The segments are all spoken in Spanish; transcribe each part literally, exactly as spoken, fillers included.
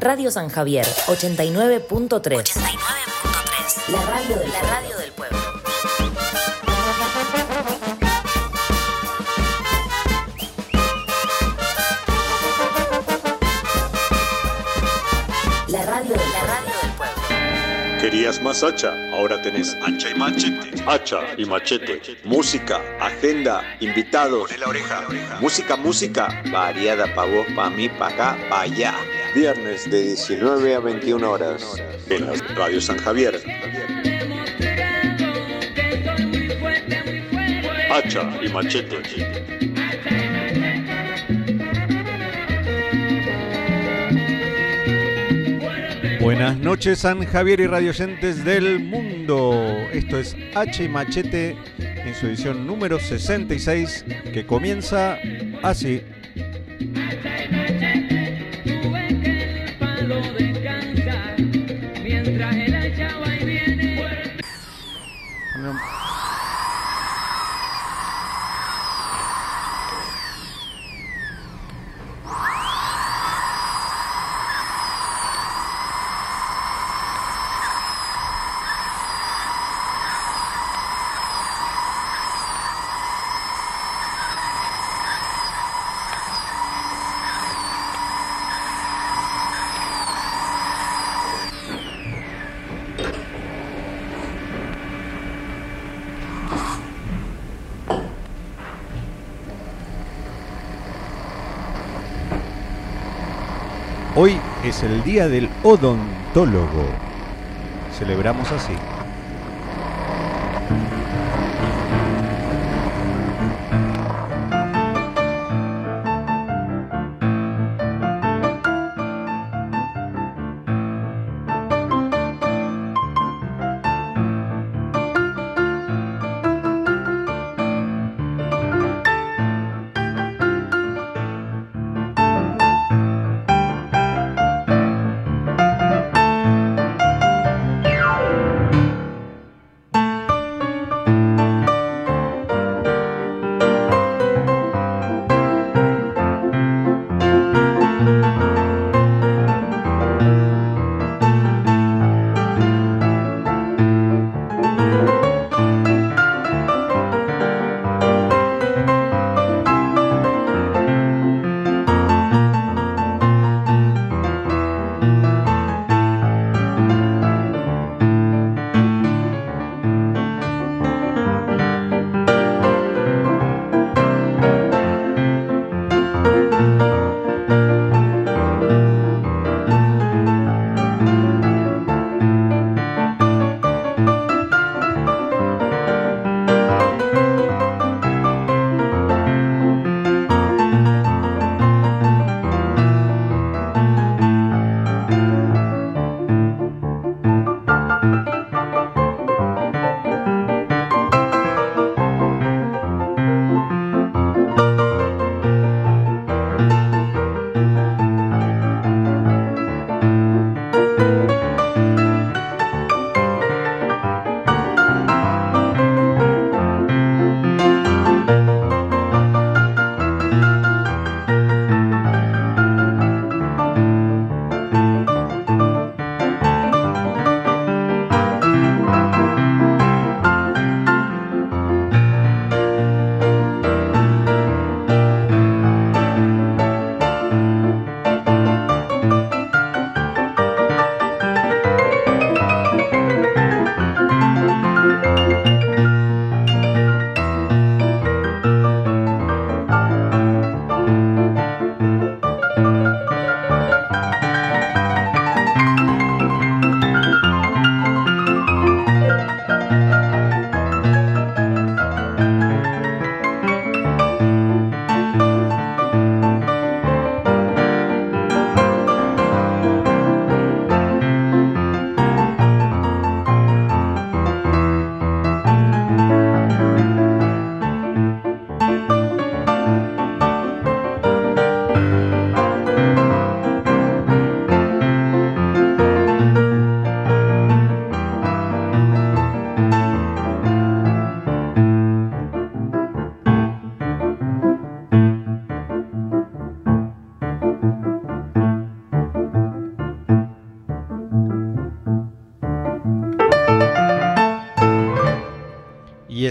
Radio San Javier, ochenta y nueve punto tres. ochenta y nueve punto tres. La radio del, la radio del pueblo. La radio, la radio del pueblo. ¿Querías más hacha? Ahora tenés hacha y machete. Hacha y machete. Música, agenda, invitados. Poné la oreja. Música, música. Variada pa' vos, pa' mí, pa' acá, pa' allá. Viernes de diecinueve a veintiuna horas. En la Radio San Javier. Hacha y machete. Buenas noches, San Javier y radioyentes del mundo. Esto es Hacha y Machete en su edición número sesenta y seis, que comienza así. Hoy es el día del odontólogo. Celebramos así.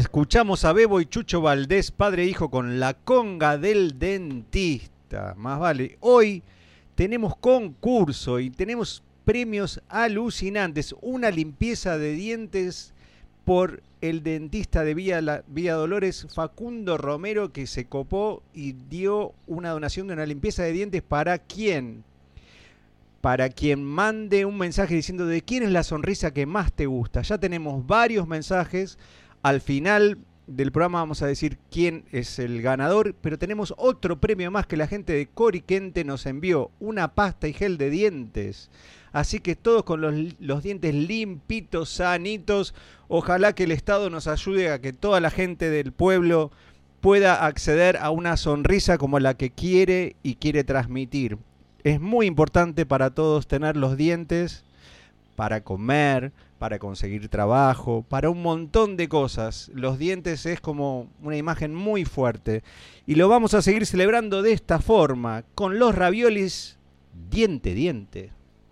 escuchamos a Bebo y Chucho Valdés, padre e hijo, con La Conga del Dentista. Más vale. Hoy tenemos concurso y tenemos premios alucinantes. Una limpieza de dientes por el dentista de Villa, La, Villa Dolores, Facundo Romero, que se copó y dio una donación de una limpieza de dientes. ¿Para quién? Para quien mande un mensaje diciendo de quién es la sonrisa que más te gusta. Ya tenemos varios mensajes. Al final del programa vamos a decir quién es el ganador, pero tenemos otro premio más que la gente de Coriquente nos envió, una pasta y gel de dientes. Así que todos con los, los dientes limpitos, sanitos. Ojalá que el Estado nos ayude a que toda la gente del pueblo pueda acceder a una sonrisa como la que quiere y quiere transmitir. Es muy importante para todos tener los dientes para comer, para conseguir trabajo, para un montón de cosas. Los dientes es como una imagen muy fuerte. Y lo vamos a seguir celebrando de esta forma, con los raviolis diente, diente.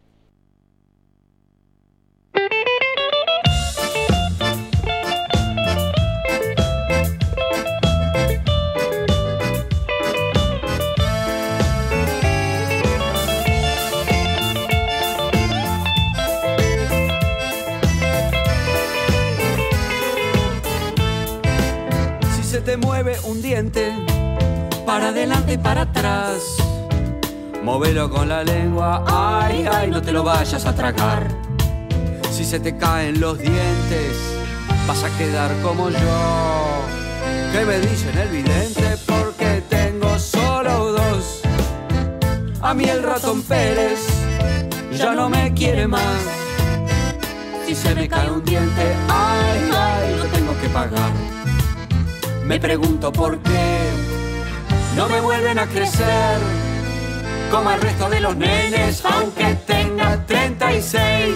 Te mueve un diente para adelante y para atrás, móvelo con la lengua, ay, ay, no te lo vayas a tragar. Si se te caen los dientes, vas a quedar como yo. ¿Qué me dicen el vidente? Porque tengo solo dos. A mí el ratón Pérez ya no me quiere más. Si se me cae un diente, ay, ay, lo tengo que pagar. Me pregunto por qué no me vuelven a crecer como el resto de los nenes, aunque tenga treinta y seis.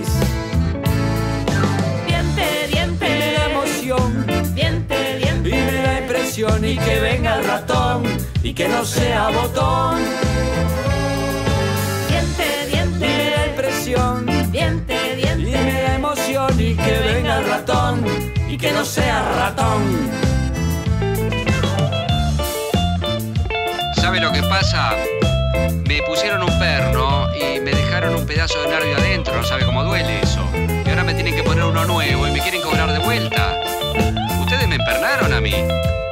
Diente, diente, y me da emoción, diente, diente, y me da impresión, y que venga el ratón y que no sea botón. Diente, diente, y me da impresión, diente, diente, y me da emoción, y que venga el ratón y que no sea ratón. ¿Sabe lo que pasa? Me pusieron un perno y me dejaron un pedazo de nervio adentro, no sabe cómo duele eso. Y ahora me tienen que poner uno nuevo y me quieren cobrar de vuelta. ¿Ustedes me empernaron a mí?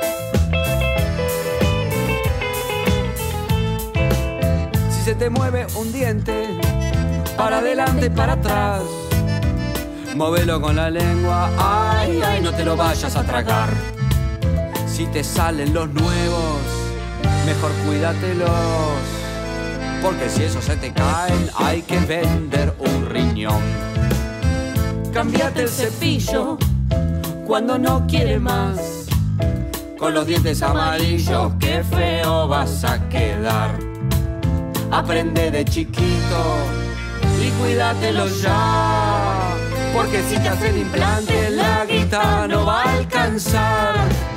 Si se te mueve un diente para adelante y para atrás, móvelo con la lengua, ay, ay, no te lo vayas a tragar. Si te salen los nuevos, mejor cuídatelos, porque si esos se te caen hay que vender un riñón. Cámbiate el cepillo cuando no quiere más, con los dientes amarillos qué feo vas a quedar. Aprende de chiquito y cuídatelo ya, porque si te hacen implante la guita no va a alcanzar.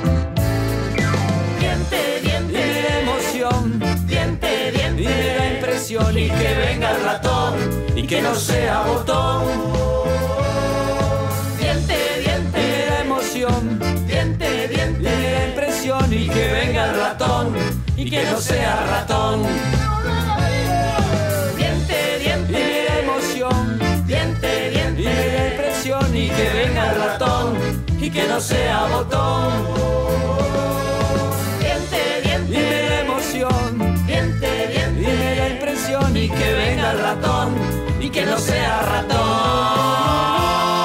diente, diente, y me da emoción, diente, diente, y me da impresión, y que venga el ratón y que no sea botón. diente, diente, Y me da emoción, diente, y diente, me da impresión, y que venga el ratón y que no sea ratón. diente, Y diente, me da emoción, diente, y me diente, da impresión, y que venga el ratón y que no sea botón. Y me da emoción, diente, y me diente, da impresión, y que venga el ratón y que no sea ratón.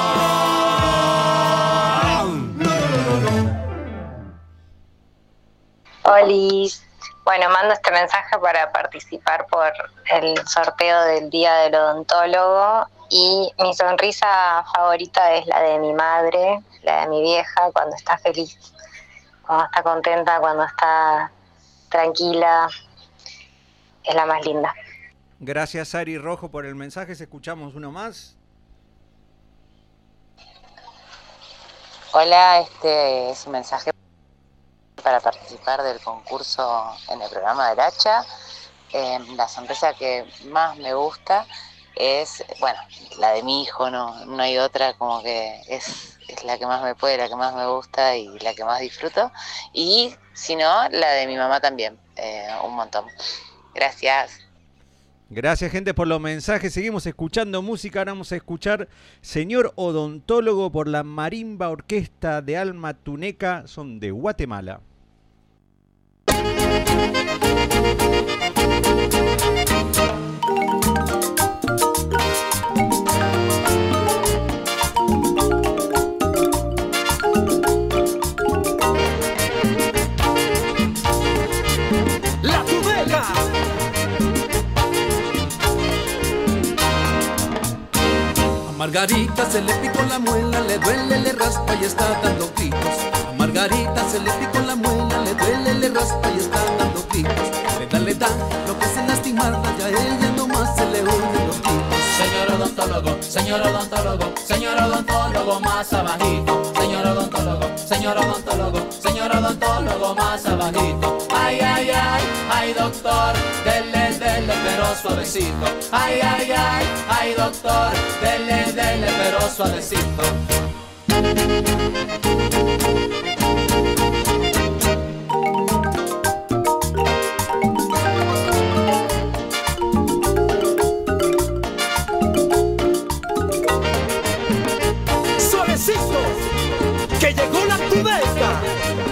Olis, bueno, mando este mensaje para participar por el sorteo del Día del Odontólogo, y mi sonrisa favorita es la de mi madre, la de mi vieja, cuando está feliz, cuando está contenta, cuando está tranquila, es la más linda. Gracias, Ari Rojo, por el mensaje. Escuchamos uno más. Hola, este es un mensaje para participar del concurso en el programa del Hacha. Eh, la sonrisa que más me gusta es, bueno, la de mi hijo, no, no hay otra, como que es, es la que más me puede, la que más me gusta y la que más disfruto. Y si no, la de mi mamá también, eh, un montón. Gracias. Gracias, gente, por los mensajes. Seguimos escuchando música. Ahora vamos a escuchar Señor Odontólogo por la Marimba Orquesta de Alma Tuneca. Son de Guatemala. La Tuneca. A Margarita se le picó la muela, le duele, le raspa y está dando gritos. A Margarita se le picó la muela, le duele, le raspa y está dando gritos. Le da, le da, lo que se lastimarla, ya ella nomás se le oyen los gritos. Señor odontólogo, señor odontólogo, señor odontólogo más abajito. Señor odontólogo, señor odontólogo, señor odontólogo más abajito. Ay, ay, ay, ay doctor, dele, dele pero suavecito. Ay, ay, ay, ay doctor, dele, dele pero suavecito. Suavecito, que llegó la Tuneca.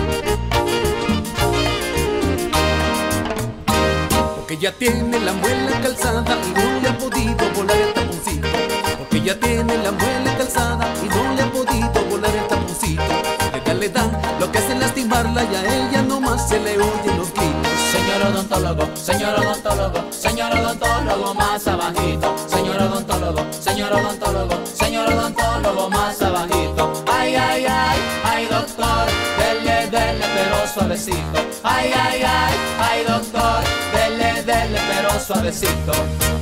Porque ya tiene la muela calzada y no le ha podido volar el taponcito. Porque ya tiene la muela calzada y no le ha podido volar el taponcito. Le da, le da, lo que hace lastimarla y a ella nomás se le oyen los gritos. Señor odontólogo, señor odontólogo, señor odontólogo más abajito. Señor odontólogo, señor odontólogo, señor odontólogo más abajito. Ay, ay, ay, ay doctor, dele, dele pero suavecito. Ay, ay, ay, ay doctor, dele, dele pero suavecito.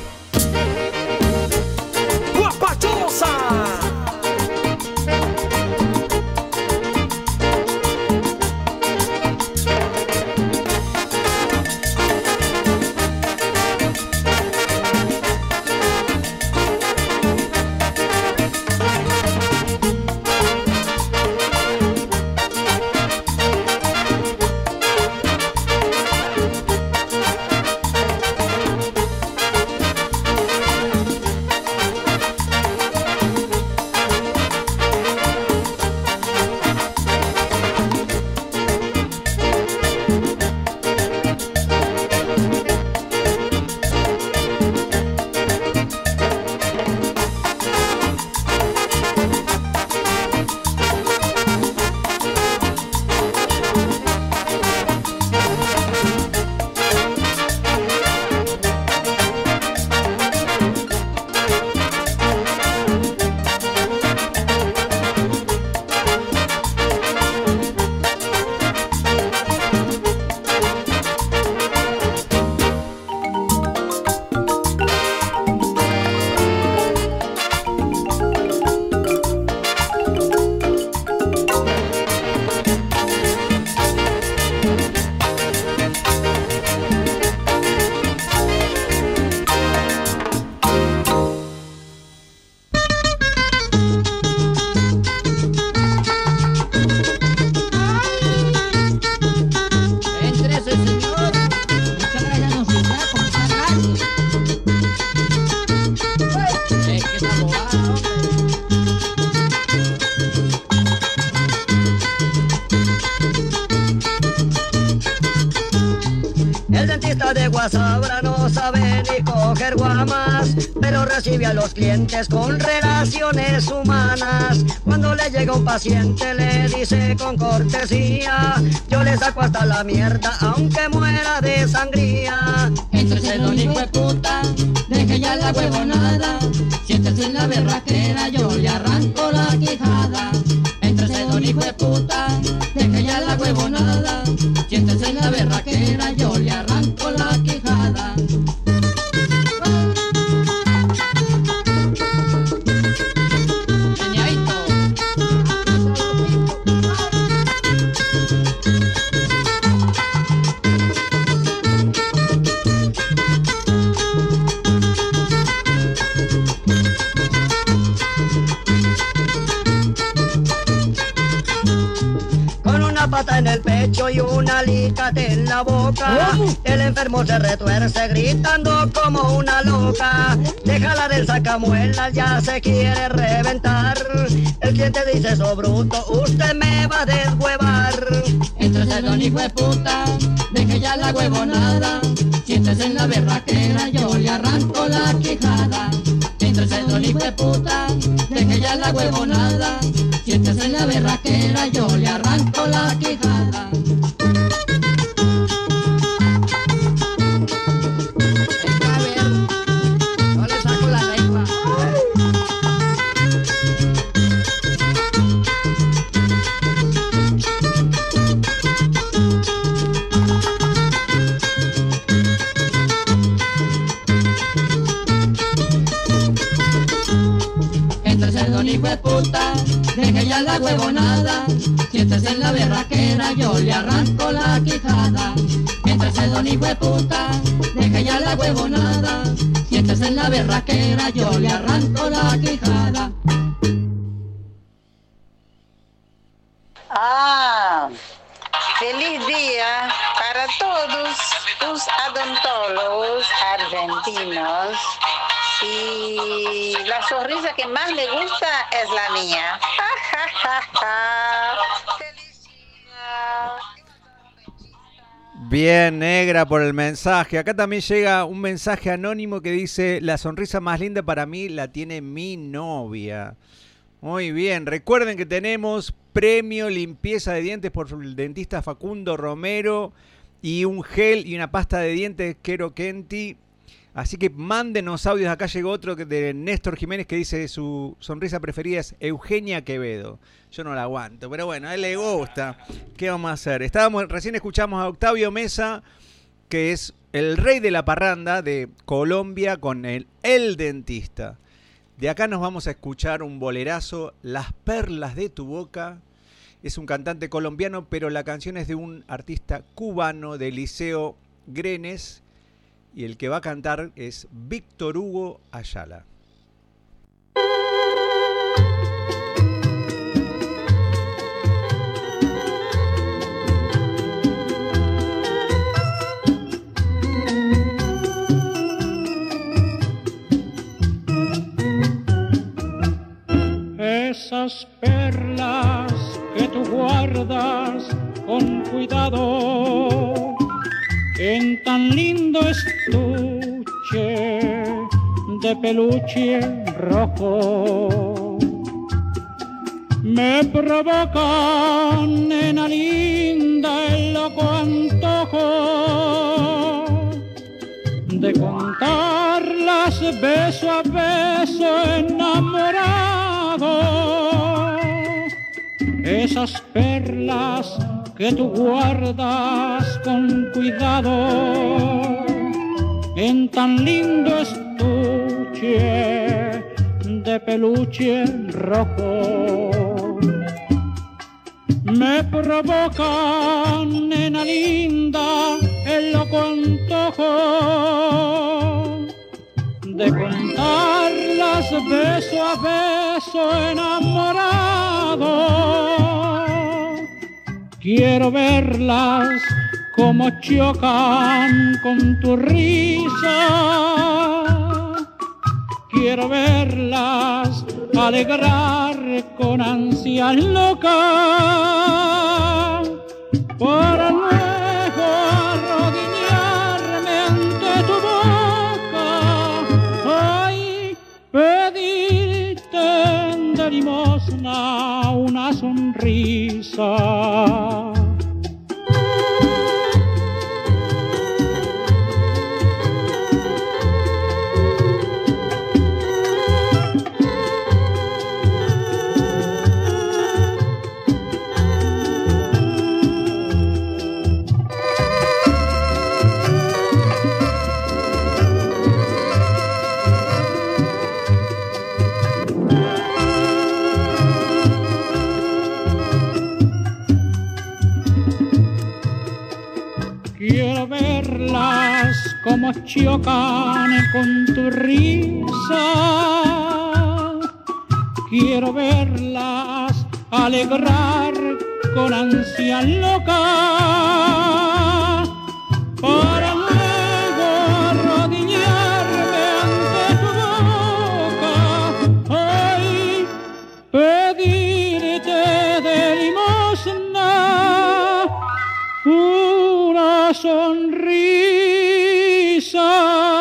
Guapachosa. de Guasabra no sabe ni coger guamas, pero recibe a los clientes con relaciones humanas. Cuando le llega un paciente le dice con cortesía: yo le saco hasta la mierda aunque muera de sangría. Entonces don hijo de puta, deje ya la huevonada, siéntese en la berraquera, yo le arranco la quijada. Entonces don hijo de puta, deje ya la huevonada, siéntese en la berraquera, yo le arranco la quijada. bata en el pecho y un alicate en la boca. El enfermo se retuerce gritando como una loca. Déjala del sacamuelas, ya se quiere reventar. El cliente dice, eso bruto, usted me va a deshuevar. Entonces don hijo de puta, deje ya la huevonada. Siéntese en la berraquera, yo le arranco la quijada. Entonces don hijo de puta, deje ya la huevonada. Siéntese en la berraquera, yo le arranco la quijada. A ver, yo le saco la lengua. Entonces don hijo de puta, deje ya la huevonada. Siéntese en la berraquera, yo le arranco la quijada. Entonces don hijo de puta, deje ya la huevonada. Siéntese en la berraquera, yo le arranco la quijada. Ah, feliz día para todos tus odontólogos argentinos. Y la sonrisa que más me gusta es la mía. Bien, negra, por el mensaje. Acá también llega un mensaje anónimo que dice: la sonrisa más linda para mí la tiene mi novia. Muy bien, recuerden que tenemos premio limpieza de dientes por el dentista Facundo Romero y un gel y una pasta de dientes Quero Kenti. Así que mándenos audios. Acá llegó otro de Néstor Jiménez que dice su sonrisa preferida es Eugenia Quevedo. Yo no la aguanto, pero bueno, a él le gusta. ¿Qué vamos a hacer? Estábamos, recién escuchamos a Octavio Mesa, que es el rey de la parranda de Colombia con el El Dentista. De acá nos vamos a escuchar un bolerazo, Las Perlas de tu Boca. Es un cantante colombiano, pero la canción es de un artista cubano de Liceo Grenes. Y el que va a cantar es Víctor Hugo Ayala. Esas perlas que tú guardas con cuidado en tan lindo estuche de peluche rojo, me provocan, nena linda, el loco antojo de contarlas beso a beso enamorado. Esas perlas que tú guardas con cuidado en tan lindo estuche de peluche rojo, me provocan, nena linda, el loco antojo de contarlas beso a beso enamorado. Quiero verlas como chocan con tu risa. Quiero verlas alegrar con ansias locas para luego arrodillarme ante tu boca. Ay, pedirte de limosna una sonrisa. Quiero verlas como chocan con tu risa. Quiero verlas alegrar con ansia loca para luego arrodillarme ante tu boca. Ay, pedirte de limosna una sonrisa.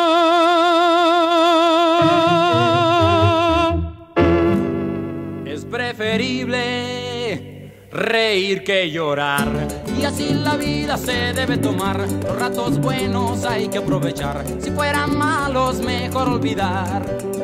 Es preferible reír que llorar, y así la vida se debe tomar. Los ratos buenos hay que aprovechar, si fueran malos mejor olvidar.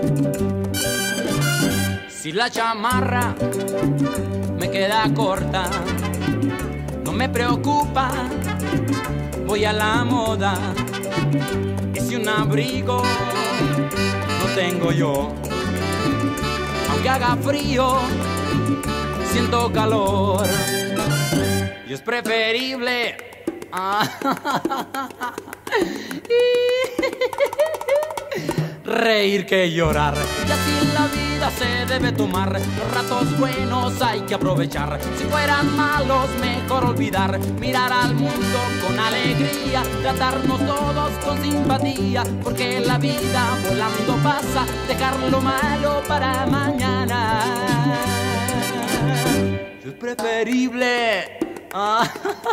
Si la chamarra me queda corta, no me preocupa, voy a la moda. Y si un abrigo no tengo yo, aunque haga frío, siento calor. Y es preferible ah, reír que llorar, y así la vida se debe tomar. Los ratos buenos hay que aprovechar, si fueran malos mejor olvidar. Mirar al mundo con alegría, tratarnos todos con simpatía, porque la vida volando pasa, dejar lo malo para mañana. Es preferible ah,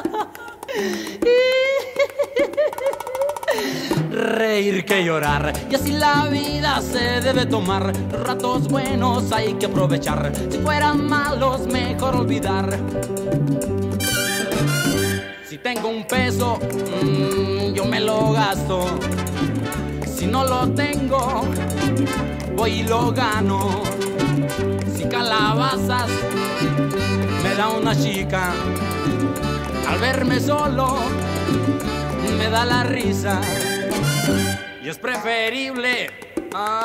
reír que llorar, y así la vida se debe tomar. Los ratos buenos hay que aprovechar, si fueran malos mejor olvidar. Si tengo un peso, mmm, yo me lo gasto. Si no lo tengo, voy y lo gano. Si calabazas me da una chica, al verme solo me da la risa. Y es preferible ah,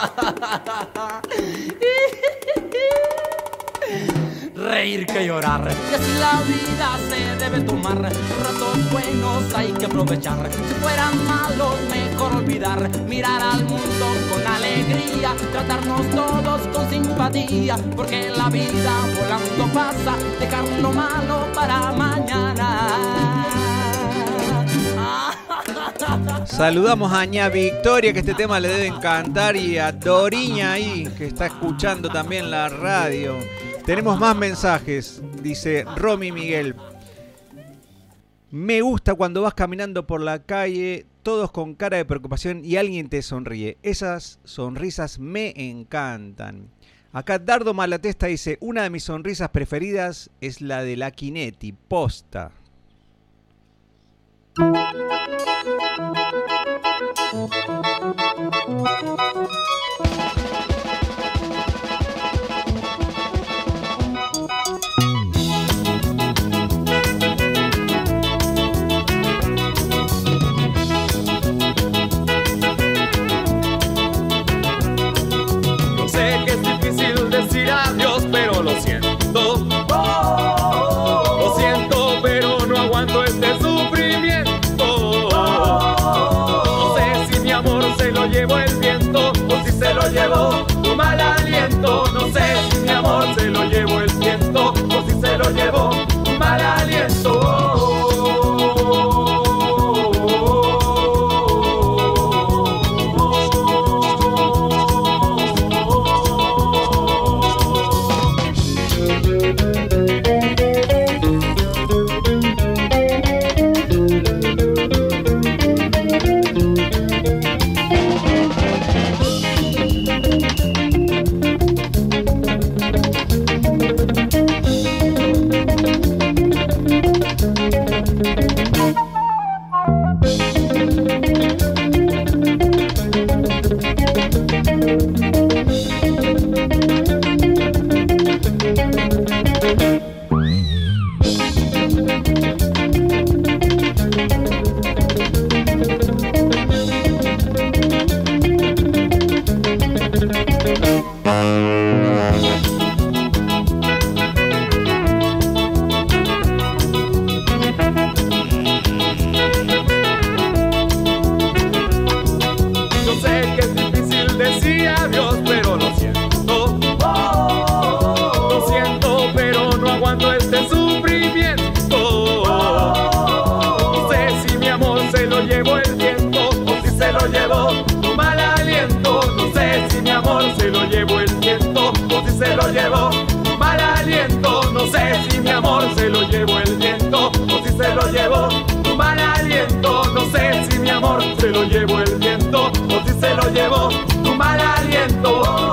reír que llorar, y así la vida se debe tomar. Los ratos buenos hay que aprovechar, si fueran malos mejor olvidar. Mirar al mundo con alegría, tratarnos todos con simpatía, porque la vida volando pasa, dejar lo malo para mañana. Saludamos a Ña Victoria, que este tema le debe encantar, y a Doriña ahí, que está escuchando también la radio. Tenemos más mensajes, dice Romy Miguel. Me gusta cuando vas caminando por la calle, todos con cara de preocupación y alguien te sonríe. Esas sonrisas me encantan. Acá Dardo Malatesta dice, una de mis sonrisas preferidas es la de la Quinetti, posta. Sé que es difícil decir adiós, pero lo siento. Lo siento, pero no aguanto este sufrimiento. No sé si mi amor se lo llevó el viento o si se lo llevó tu mal aliento. No sé si mi amor se lo llevó el viento o si se lo llevó tu mal aliento. Yo sé que es difícil decir adiós, amor se lo llevó el viento o si se lo llevó un mal aliento. No sé si mi amor se lo llevó el viento o si se lo llevó un mal aliento. No sé si mi amor se lo llevó el viento o si se lo llevó un mal aliento.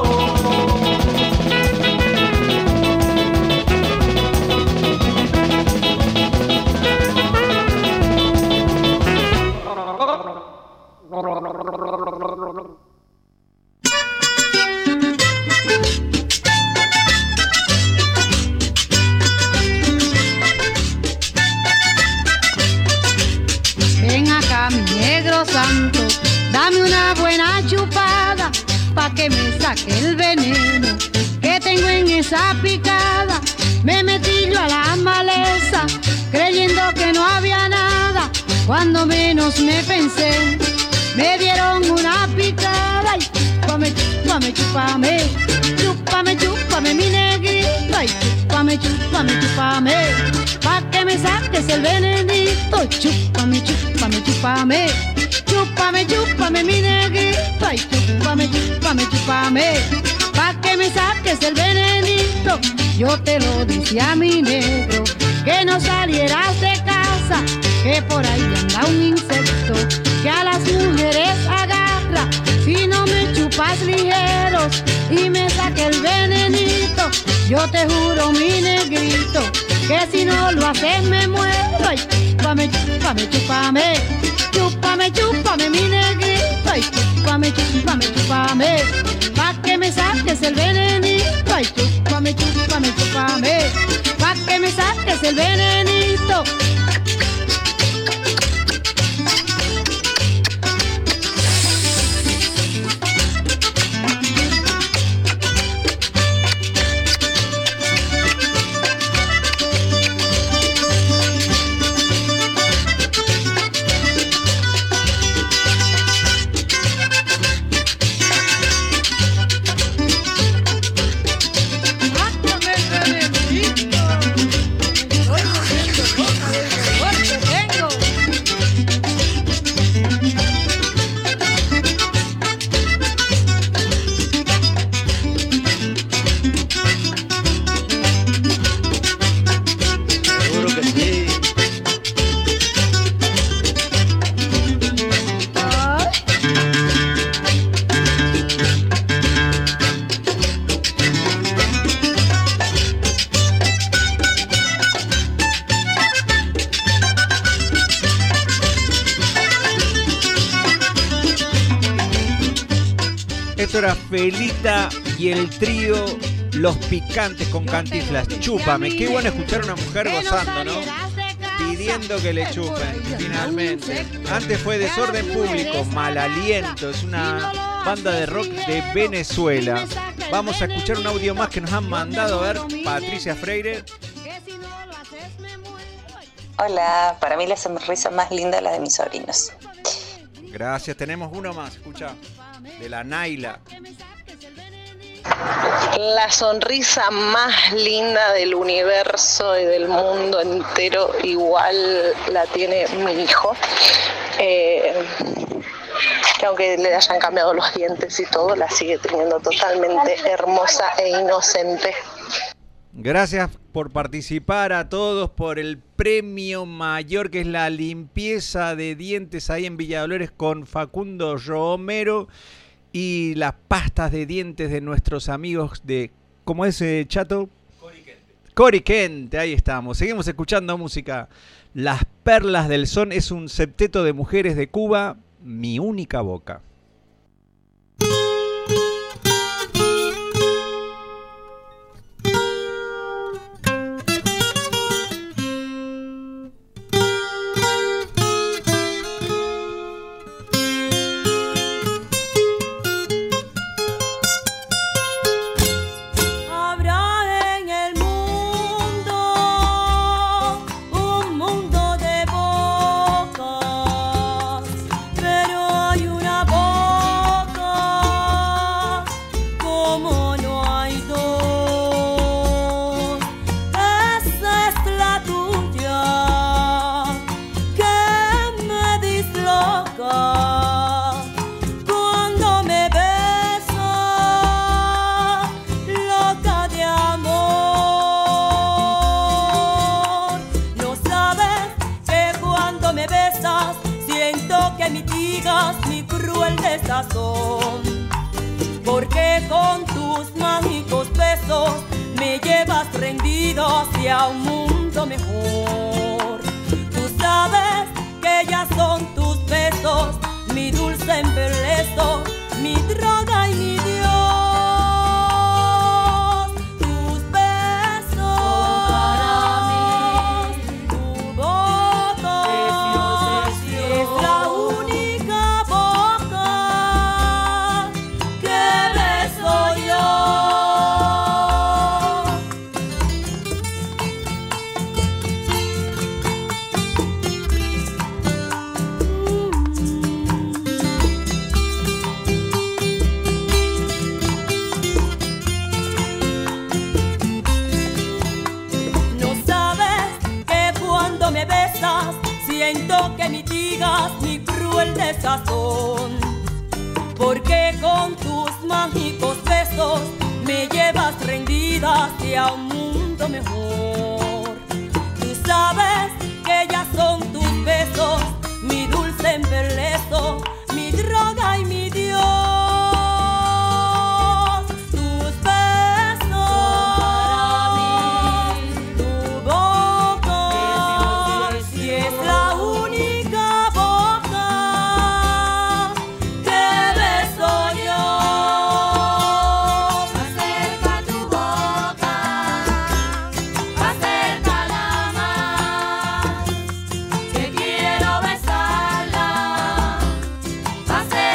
Ven acá, mi negro santo, dame una buena chupada pa' que me saque el veneno que tengo en esa picada. Me metí yo a la maleza creyendo que no había nada. Cuando menos me pensé, me dieron una picada. Y chúpame, chúpame, chúpame, chúpame, chúpame, mi negrito. Ay, chúpame, chúpame, chúpame, pa' que me saques el venenito. Chúpame, chúpame, chúpame, chúpame, chúpame, mi negrito. Ay, chúpame, chúpame, chúpame, pa' que me saques el venenito. Yo te lo decía, mi negro, que no salieras de casa, que por ahí anda un insecto que a las mujeres agarra. Si no me chupas ligeros y me saque el venenito, yo te juro, mi negrito, que si no lo haces me muero. Ay, chúpame, chúpame, chúpame, chúpame, chúpame, mi negrito. Ay, chúpame, chúpame, chúpame, pa' que me saques el venenito. Ay, chúpame, chúpame, chúpame, pa' que me saques el venenito. Felita y el trío Los Picantes con Cantinflas. Chúpame, qué bueno escuchar a una mujer gozando, ¿no? Pidiendo que le chupen, finalmente. Antes fue Desorden Público, Mal Aliento, es una banda de rock de Venezuela. Vamos a escuchar un audio más que nos han mandado a ver Patricia Freire. Hola, para mí la sonrisa más linda es la de mis sobrinos. Gracias, tenemos uno más, escucha, de la Naila. La sonrisa más linda del universo y del mundo entero igual la tiene mi hijo. Eh, que aunque le hayan cambiado los dientes y todo, la sigue teniendo totalmente hermosa e inocente. Gracias por participar a todos por el premio mayor, que es la limpieza de dientes ahí en Villa Dolores con Facundo Romero, y las pastas de dientes de nuestros amigos de, ¿cómo es, eh, Chato? Coriquente. Coriquente, ahí estamos. Seguimos escuchando música. Las Perlas del Son es un septeto de mujeres de Cuba, Mi Única Boca. Una voz porque con tus mágicos besos me llevas rendido hacia un mundo mejor. Tú sabes que ya son tus besos, mi dulce embeleso, mi droga y mi Dios. Tus besos para mí, tu boca es la única boca que beso yo. Siento que mitigas mi cruel desazón, porque con tus mágicos besos me llevas rendida hacia un mundo mejor. Tú sabes que ya son tus besos, mi dulce embeleso, mi droga y mi Dios. Tus besos para mí, tu boca y es la única boca que beso yo. Acerca tu boca, acércala más, que quiero besarla. Acerca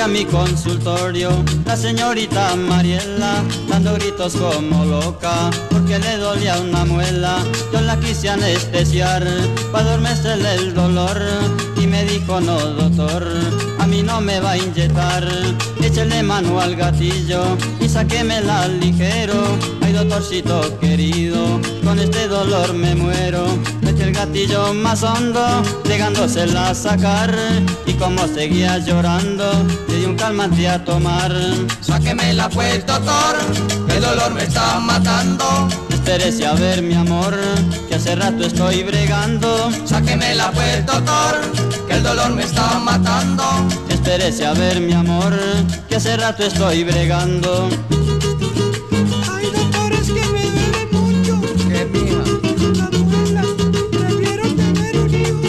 a mi consultorio la señorita Mariela, dando gritos como loca, porque le dolía una muela. Yo la quise anestesiar, para adormecerle el dolor, y me dijo: no, doctor, a mí no me va a inyectar. Échele mano al gatillo y sáquemela al ligero. Ay, doctorcito querido, con este dolor me muero. Metí el gatillo más hondo, llegándosela a sacar, y como seguía llorando, le di un calmante a tomar. Sáquemela pues, doctor, que el dolor me está matando. Espérese a ver, mi amor, que hace rato estoy bregando. Sáquemela pues, doctor, que el dolor me está matando. Espérese a ver, mi amor, que hace rato estoy bregando. Ay, doctor, es que me duele mucho. ¿Qué, mija? La muela, prefiero tener un hijo.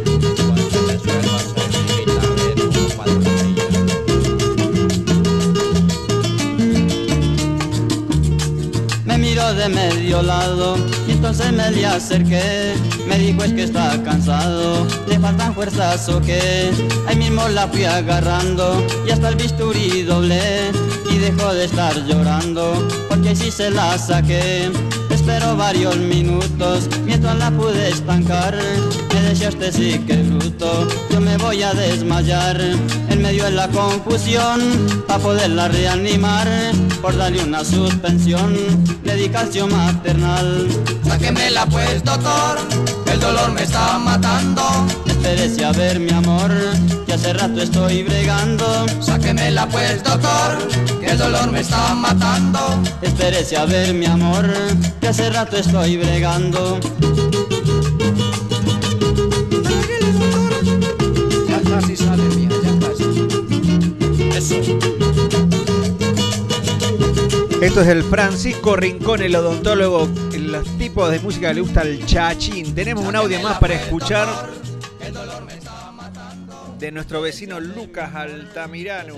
Me miró de medio lado y entonces me le acerqué. Me dijo: es que está cansado, le faltan fuerzas o qué. Ahí mismo la fui agarrando y hasta el bisturí doblé, y dejó de estar llorando porque sí se la saqué. Esperó varios minutos mientras la pude estancar. Me decía: usted sí que bruto, yo me voy a desmayar. Él me dio en la confusión para poderla reanimar. Por darle una suspensión le di calcio maternal. Sáquemela pues, doctor, el dolor me está matando. Espérese a ver, mi amor, que hace rato estoy bregando. Sáquemela pues, doctor, que el dolor me está matando. Espérese a ver, mi amor, que hace rato estoy bregando. Tráguele, doctor. Ya casi sale, mía, ya casi. Eso. Esto es el Francisco Rincón, el odontólogo, los tipos de música que le gusta el chachín. Tenemos un audio más para escuchar de nuestro vecino Lucas Altamirano.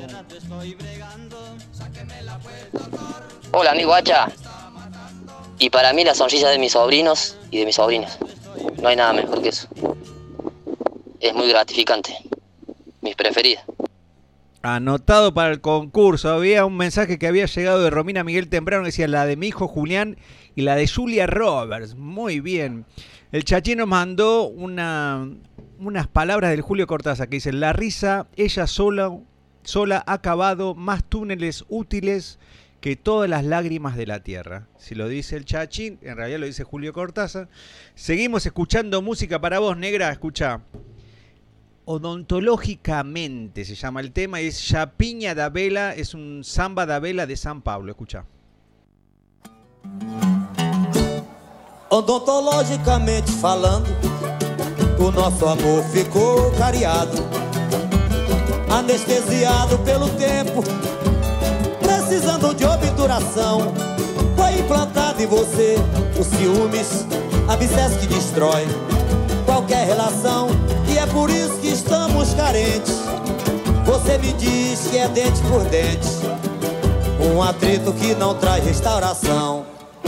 Hola, amigo Hacha. Y para mí la sonrisa de mis sobrinos y de mis sobrinas. No hay nada mejor que eso. Es muy gratificante. Mis preferidas. Anotado para el concurso. Había un mensaje que había llegado de Romina Miguel Temprano que decía: la de mi hijo Julián y la de Julia Roberts. Muy bien. El Chachín nos mandó una, unas palabras del Julio Cortázar que dice: la risa, ella sola, sola ha cavado más túneles útiles que todas las lágrimas de la tierra. Si lo dice el Chachín, en realidad lo dice Julio Cortázar. Seguimos escuchando música para vos, negra. Escuchá. Odontológicamente se llama el tema, es Chapiña da Vela, es un samba da Vela de São Paulo. Escucha. Odontologicamente falando, o nosso amor ficou cariado, anestesiado pelo tempo, precisando de obturação. Foi implantado em você os ciúmes, abscesso que destrói qualquer relação, e é por isso que estamos carentes. Você me diz que é dente por dente, um atrito que não traz restauração.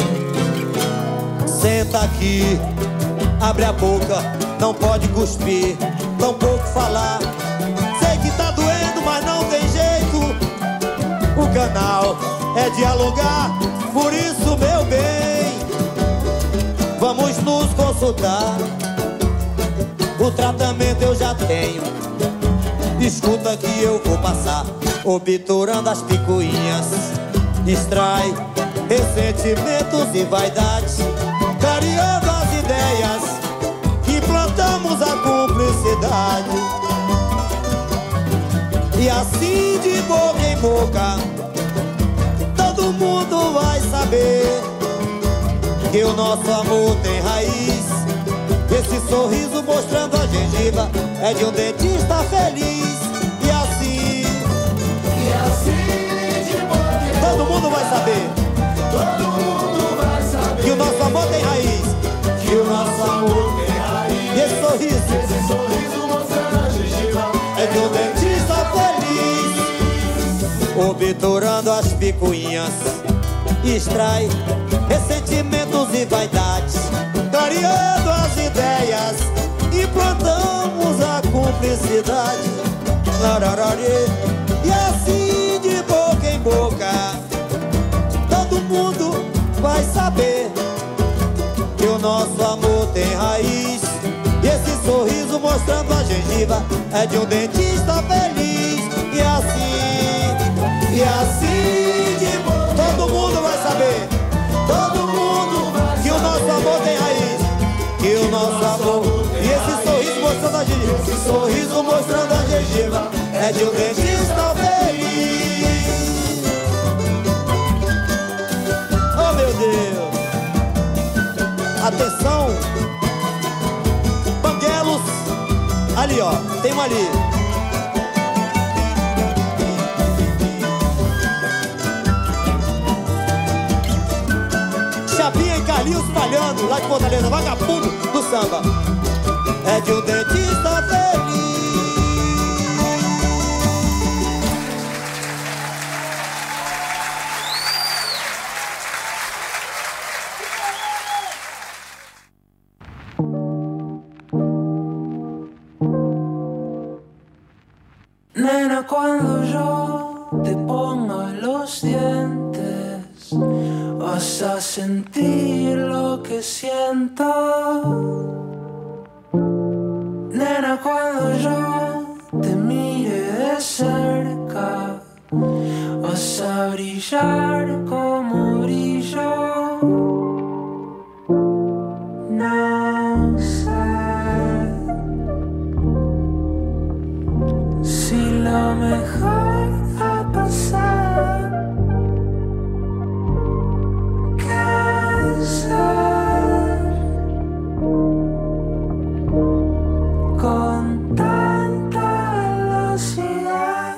Senta aqui, abre a boca, não pode cuspir, tampouco falar. Sei que tá doendo, mas não tem jeito. O canal é dialogar, por isso, meu bem, vamos nos consultar. O tratamento eu já tenho, escuta que eu vou passar. Obturando as picuinhas, extrai ressentimentos e vaidades, clareando as ideias, implantamos a cumplicidade. E assim de boca em boca, todo mundo vai saber que o nosso amor tem raiz. Esse sorriso mostrando a gengiva é de um dentista feliz. E assim, e assim de boca em boca, todo mundo vai saber, todo mundo vai saber que o nosso amor tem raiz, que o nosso amor tem raiz. E esse sorriso, esse sorriso mostrando a gengiva é de um dentista feliz. Obturando as picuinhas, extrai ressentimentos e vaidades, clareando as ideias, implantamos a cumplicidade. E vai saber que o nosso amor tem raiz. E esse sorriso mostrando a gengiva é de um dentista feliz. E assim, e assim de bom, todo mundo vai saber, todo mundo, que o nosso amor tem raiz, que o nosso amor. E esse sorriso mostrando a gengiva, esse sorriso mostrando a gengiva é de um dentista feliz. Oh meu Deus, atenção, Banguelos, ali ó, tem um ali. Chapinha e Carlinhos falhando, lá de Fortaleza, vagabundo do samba. É de um dentista feliz. Nena, cuando yo te ponga los dientes, vas a sentir lo que siento. Nena, cuando yo te mire de cerca, vas a brillar como brillo. No sé si lo mejor va a pasar. ¿Qué hacer con tanta velocidad?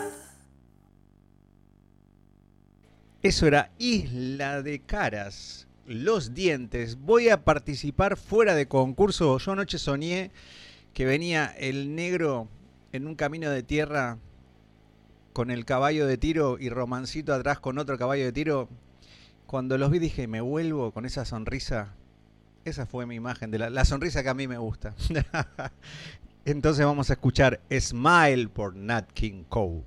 Eso era Isla de Caras, Los Dientes. Voy a participar fuera de concurso. Yo anoche soñé que venía el negro en un camino de tierra con el caballo de tiro y Romancito atrás con otro caballo de tiro. Cuando los vi dije, me vuelvo con esa sonrisa. Esa fue mi imagen, de la, la sonrisa que a mí me gusta. Entonces vamos a escuchar Smile por Nat King Cole.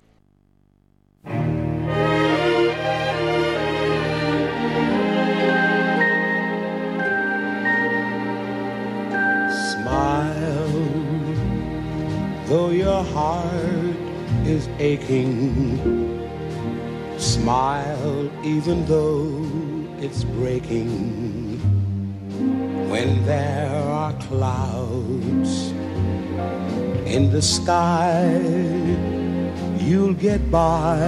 Smile, though your heart is aching. Smile, even though it's breaking. When there are clouds in the sky, you'll get by.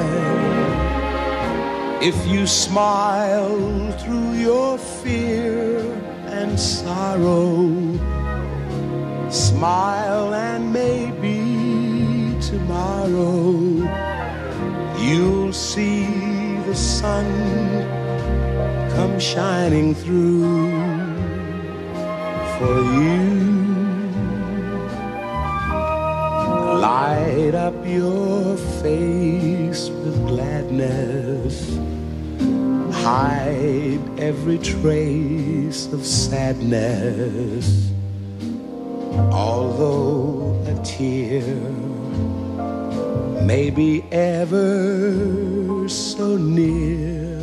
If you smile through your fear and sorrow, smile and maybe tomorrow you'll see the sun come shining through for you. Light up your face with gladness, hide every trace of sadness. Although a tear may be ever so near,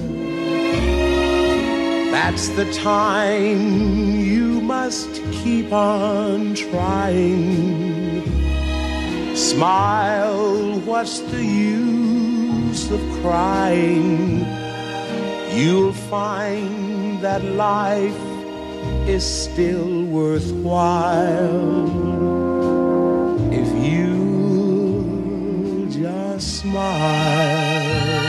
that's the time you must keep on trying. Smile, what's the use of crying? You'll find that life is still worthwhile if you just smile.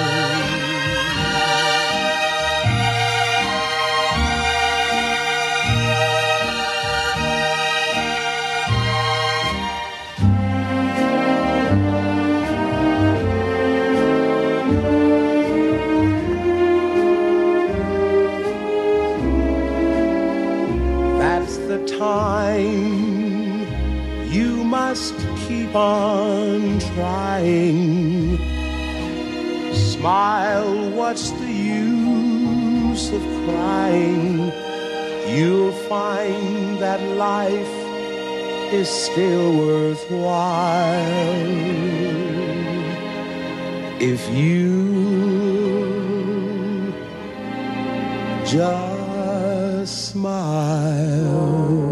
Time you must keep on trying. Smile, what's the use of crying? You'll find that life is still worthwhile if you just smile.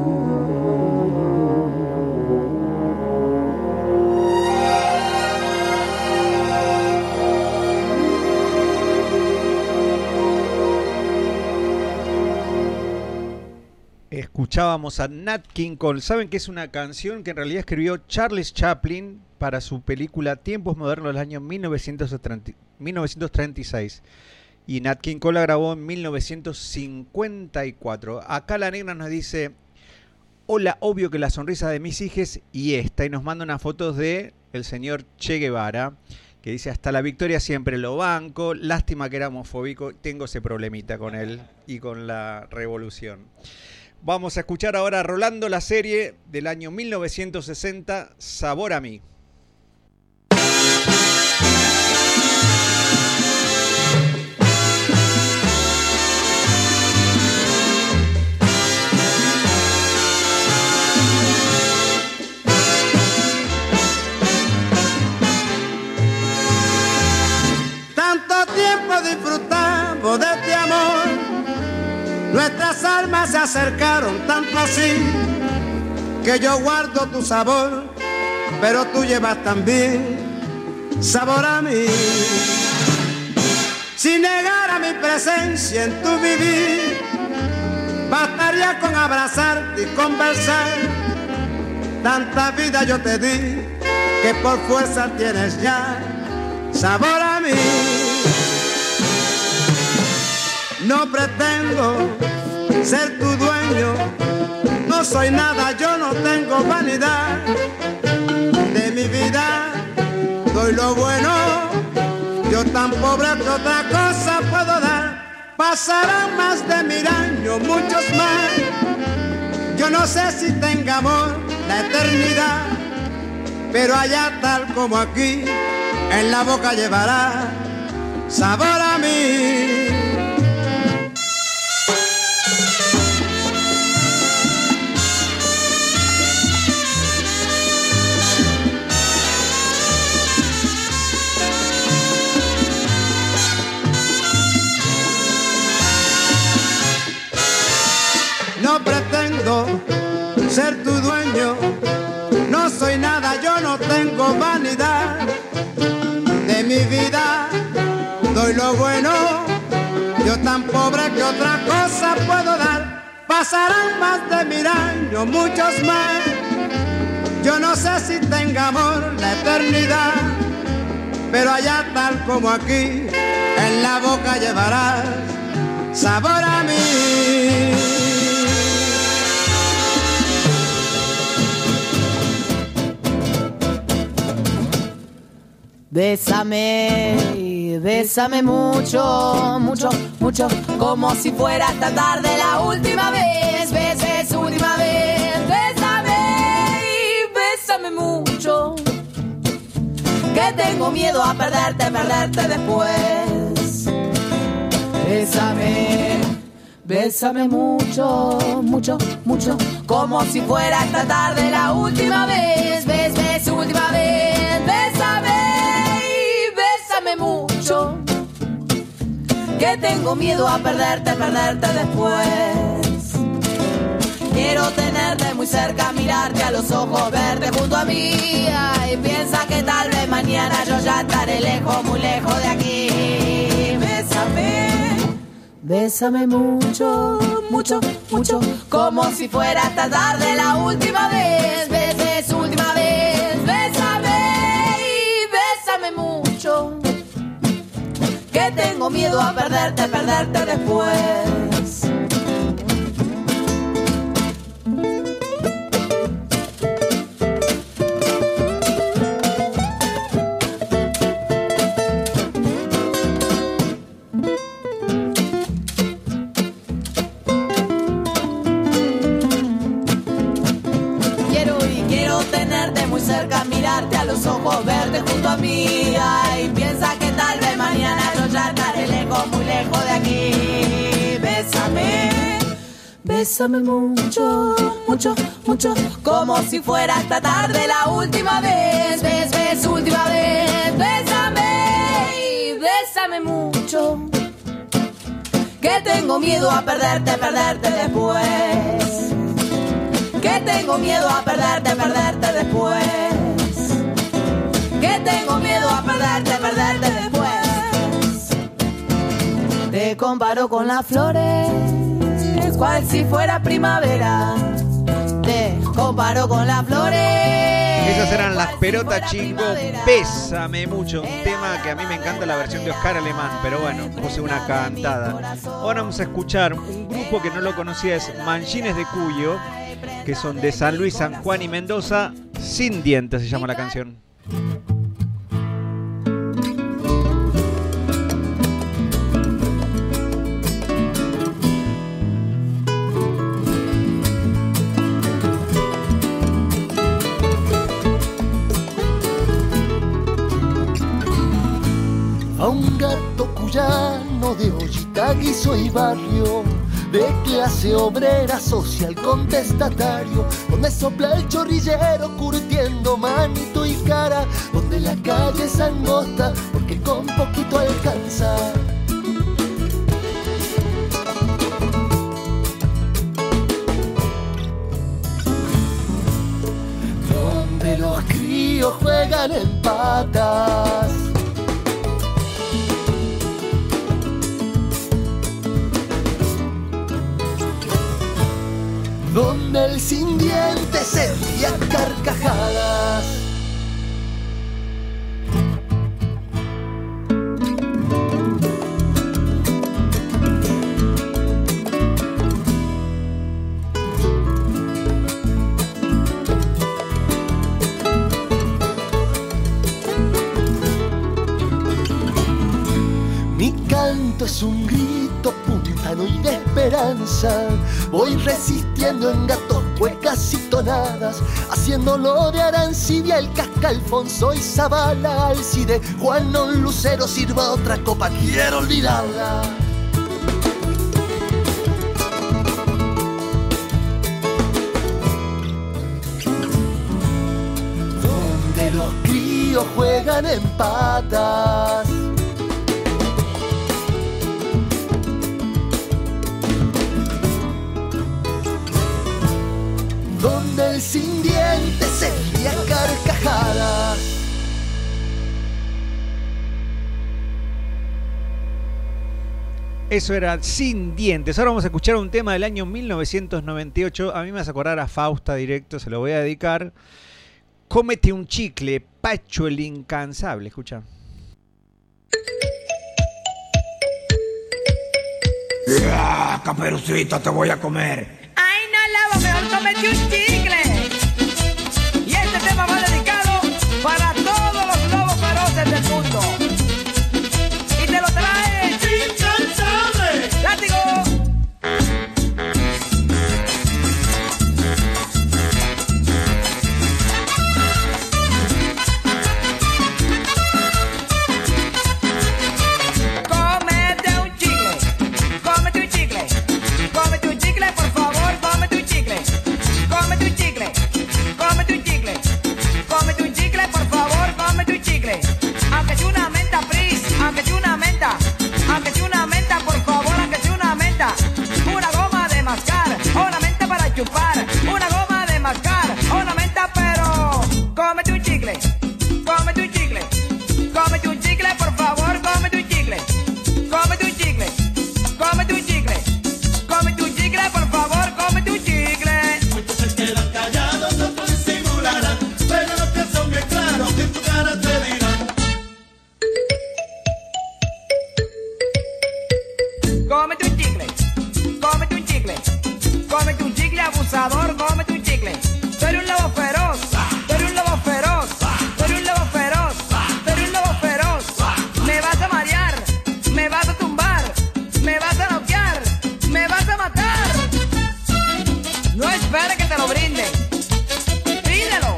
Escuchábamos a Nat King Cole. ¿Saben que es una canción que en realidad escribió Charles Chaplin para su película Tiempos Modernos del año mil novecientos treinta y seis? Y Nat King Cole la grabó en mil novecientos cincuenta y cuatro. Acá la negra nos dice: hola, obvio que la sonrisa de mis hijes y esta. Y nos manda unas fotos de el señor Che Guevara, que dice: hasta la victoria siempre lo banco. Lástima que era homofóbico. Tengo ese problemita con él y con la revolución. Vamos a escuchar ahora a Rolando la serie del año mil novecientos sesenta, Sabor a mí. Tanto tiempo disfrutamos de este amor, nuestras almas se acercaron tanto así, que yo guardo tu sabor, pero tú llevas también sabor a mí. Si negara mi presencia en tu vivir, bastaría con abrazarte y conversar. Tanta vida yo te di, que por fuerza tienes ya sabor a mí. No pretendo ser tu dueño, no soy nada, yo no tengo vanidad. De mi vida doy lo bueno, yo tan pobre que otra cosa puedo dar. Pasarán más de mil años, muchos más, yo no sé si tenga amor la eternidad, pero allá tal como aquí, en la boca llevará sabor a mí. No pretendo ser tu dueño, no soy nada, yo no tengo vanidad. De mi vida doy lo bueno, yo tan pobre que otra cosa puedo dar. Pasarán más de mil años, muchos más, yo no sé si tenga amor la eternidad, pero allá tal como aquí, en la boca llevarás sabor a mí. Bésame, bésame mucho, mucho, mucho, como si fuera esta tarde la última vez, ves, ves, última vez, bésame, bésame mucho, que tengo miedo a perderte, perderte después. Bésame, bésame mucho, mucho, mucho, como si fuera esta tarde la última vez, ves, ves, última vez, bésame. Mucho, que tengo miedo a perderte, perderte después. Quiero tenerte muy cerca, mirarte a los ojos, verte junto a mí. Y piensa que tal vez mañana yo ya estaré lejos, muy lejos de aquí. Bésame, bésame mucho, mucho, mucho, como si fuera esta tarde la última vez. Ves, ves, última vez, bésame, bésame mucho, que tengo miedo a perderte, perderte después. Quiero y quiero tenerte muy cerca, mirarte a los ojos, verte junto a mí. Ay, piensa que tal vez mañana yo ya estaré lejos, muy lejos de aquí. Bésame, bésame mucho, mucho, mucho, como si fuera esta tarde la última vez. Ves, ves, última vez, bésame, bésame mucho, que que tengo miedo a perderte, perderte después. Que tengo miedo a perderte, perderte después. Que tengo miedo a perderte, perderte después. Te comparo con las flores, cual si fuera primavera. Te comparo con las flores. Esas eran las Perotas Chingo. Bésame mucho. Un tema que a mí me encanta, la versión de Oscar Alemán. Pero bueno, puse una cantada. Ahora vamos a escuchar un grupo que no lo conocía, es Manchines de Cuyo, que son de San Luis, San Juan y Mendoza. Sin dientes se llama la canción. A un gato cuyano de ollita, guiso y barrio, de clase obrera social contestatario, donde sopla el chorrillero curtiendo manito y cara, donde la calle es angosta porque con poquito alcanza. Donde los críos juegan en patas. Donde el sin dientes se ría carcajadas. Mi canto es un grito puntano y de esperanza. Voy resistiendo en gatos, cuecas y tonadas, haciéndolo de Arancibia, el Casca, Alfonso y Zabala, Alcide, Juan un Lucero, sirva otra copa, quiero olvidarla. Donde los críos juegan en patas. Donde el sin dientes se ría carcajadas. Eso era Sin Dientes. Ahora vamos a escuchar un tema del año mil novecientos noventa y ocho. A mí me hace acordar a Fausta directo, se lo voy a dedicar. Cómete un chicle, Pacho el incansable. Escucha. ¡Ah, Caperucita, te voy a comer! ¡Ay, no, Lobo! Mejor cómete un chicle. Y este tema va dedicado para todos los lobos feroces del mundo. Y te lo trae Incansable. ¡Látigo! Cómete un chicle, cómete un chicle, cómete un chicle, por favor, cómete un chicle, cómete un chicle, cómete un chicle, cómete un chicle, por favor, cómete un chicle. Aunque sea una menta, please, aunque sea una menta, aunque sea una menta, por favor, aunque sea una menta, una goma de mascar, una menta para chupar, una goma de mascar, una menta, pero cómete un chicle, cómete un chicle, cómete un chicle, por favor, cómete un chicle, cómete un chicle, cómete un chicle, cómete un chicle, por favor, cómete un chicle. Muchos se quedan callados, otros disimularán, pero los que son bien claros que en tu cara te dirán. Cómete un chicle, cómete un chicle, cómete un chicle, abusador, cómete un chicle. Tú eres un lobo feroz, tú eres un lobo feroz, tú eres un lobo feroz, tú eres un lobo feroz. Me vas a marear, me vas a tumbar, me vas a noquear, me vas a matar. No esperes que te lo brinden, pídelo.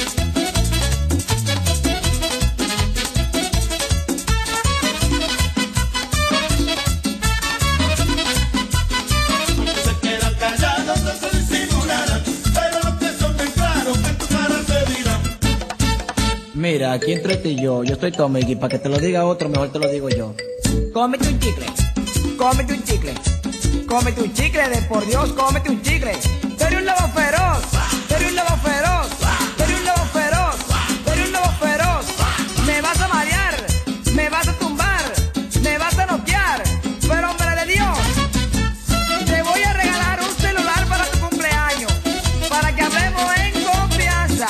Se quedan callados, otros disimularán, pero los que son bien claros que en tu cara te dirán. Mira, aquí entre ti y yo, yo estoy Tommy, y para que te lo diga otro, mejor te lo digo yo. Cómete un chicle, cómete un chicle. Cómete un chicle, de por Dios, cómete un chicle. Tú eres un lobo feroz, tú eres un lobo feroz, tú eres un lobo feroz, tú eres un lobo feroz. Me vas a marear, me vas a tumbar, me vas a noquear. Pero hombre de Dios, te voy a regalar un celular para tu cumpleaños, para que hablemos en confianza.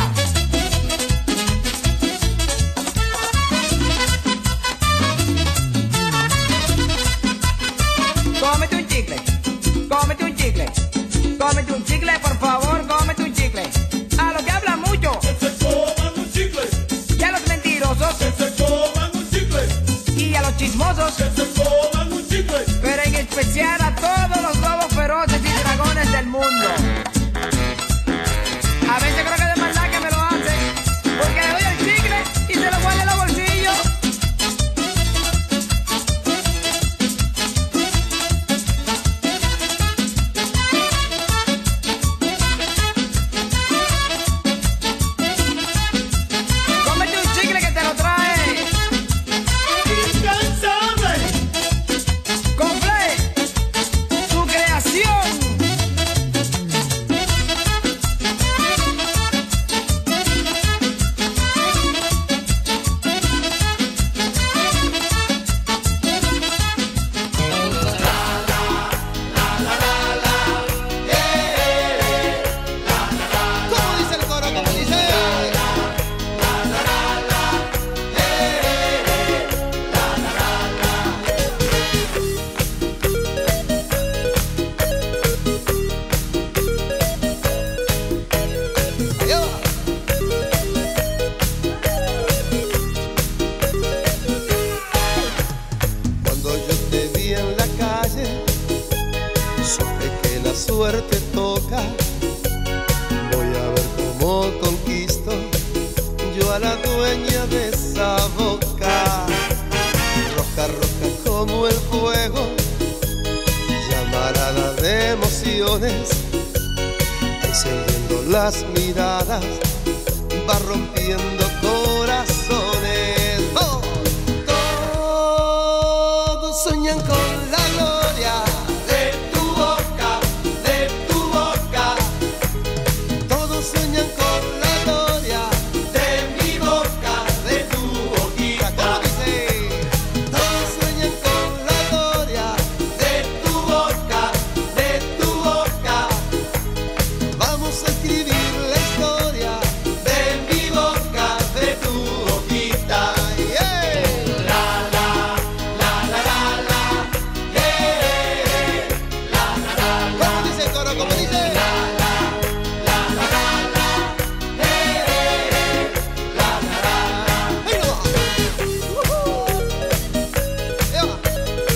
Cómete un chicle, cómete un chicle, cómete un chicle, por favor, cómete un chicle. A los que hablan mucho, que se coman un chicle. Y a los mentirosos, que se coman un chicle. Y a los chismosos, que se coman un chicle. Pero en especial a todos los lobos feroces y dragones del mundo. A veces creo que de maldad que me lo hacen, porque le doy el chicle y se lo guardo en los bolsillos. Cómete un chicle que te lo trae incansable. Complé, su creación. ¿Cómo dice el coro? ¿Cómo dice? Cuando yo te vi en la calle, supe que la suerte toca. Voy a ver cómo conquisto yo a la dueña de esa boca. Roja, roja como el fuego, llamarada de emociones, encendiendo las miradas, va rompiendo corazones. ¡Oh! Todos sueñan con la gloria de tu boca, de tu boca. Todos sueñan con la gloria de mi boca, de tu boquita. ¿Cómo dice? Todos sueñan con la gloria de tu boca, de tu boca. Vamos a escribir la historia de mi boca, de tu boquita. Yeah. La la la la la la, yeah. La la la la. ¿Cómo dice el coro? ¿Cómo dice? La la la la la la, yeah. La la la la. Ahí lo va. Woohoo. Ahí va.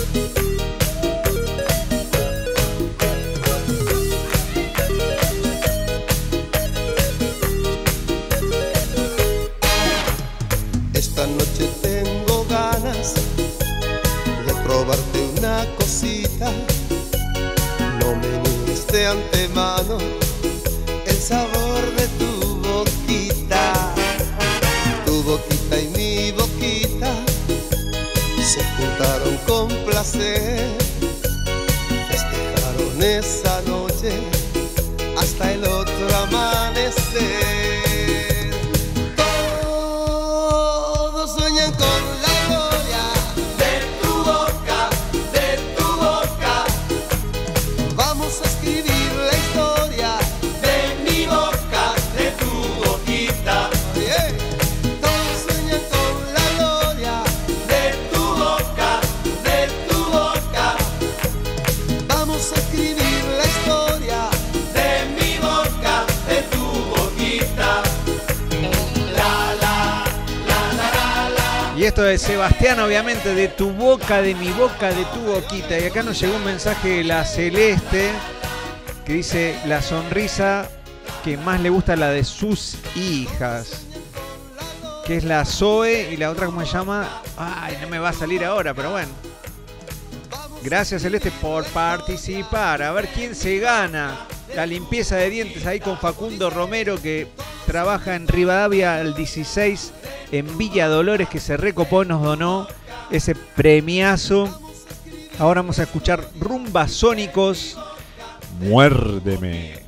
Esta noche tengo ganas de probarte una cosita. No me niegues de antemano el sabor de tu boquita. Tu boquita y mi boquita se juntaron con placer. Festejaron esa noche hasta el otro amanecer. Todos sueñan con la gloria de tu boca, de tu boca. Vamos a escribir la historia de mi boca, de tu boquita. Yeah. Todos sueñan con la gloria de tu boca, de tu boca. Vamos a escribir la historia de mi boca, de tu boquita. La la la la la la. Y esto de Sebastián, obviamente, de tu boca, de mi boca, de tu boquita. Y acá nos llegó un mensaje de la Celeste que dice la sonrisa que más le gusta la de sus hijas, que es la Zoe, y la otra, ¿cómo se llama? Ay, no me va a salir ahora, pero bueno. Gracias, Celeste, por participar. A ver quién se gana la limpieza de dientes ahí con Facundo Romero, que trabaja en Rivadavia al dieciséis en Villa Dolores, que se recopó, nos donó ese premiazo Ahora vamos a escuchar Rumbasónicos, Muérdeme.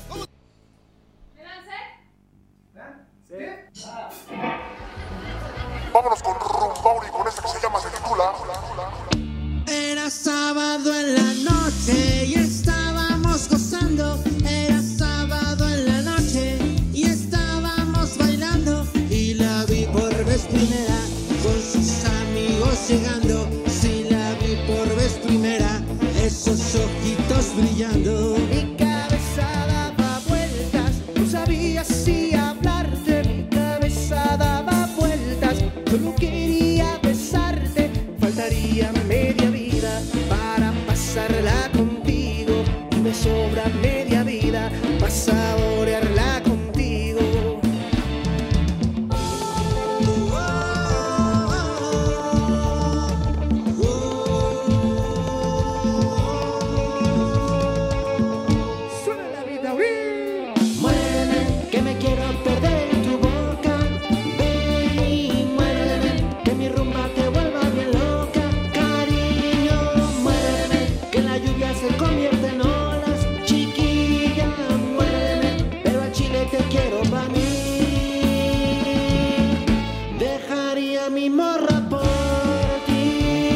Vámonos con Rumbauri, con esta que se llama Se titula. Era sábado en la noche y estábamos gozando. Era sábado en la noche y estábamos bailando. Y la vi por vez primera con sus amigos llegando. Sí, la vi por vez primera, esos ojitos brillando. Mi cabeza daba vueltas, no sabía si hablarte. Mi cabeza daba vueltas, solo quería besarte. Faltaría media vida para pasarla contigo y me sobra media vida para saborearla contigo. Suena la vida, uy. Muérdeme, que me quiero perder en tu boca. Ven y muérdeme, que mi rumba te vuelva bien loca. Cariño, muérdeme, que la lluvia se convierte en olas. Chiquilla, muérdeme, pero al chile te quiero pa' mí. Dejaría mi morra por ti.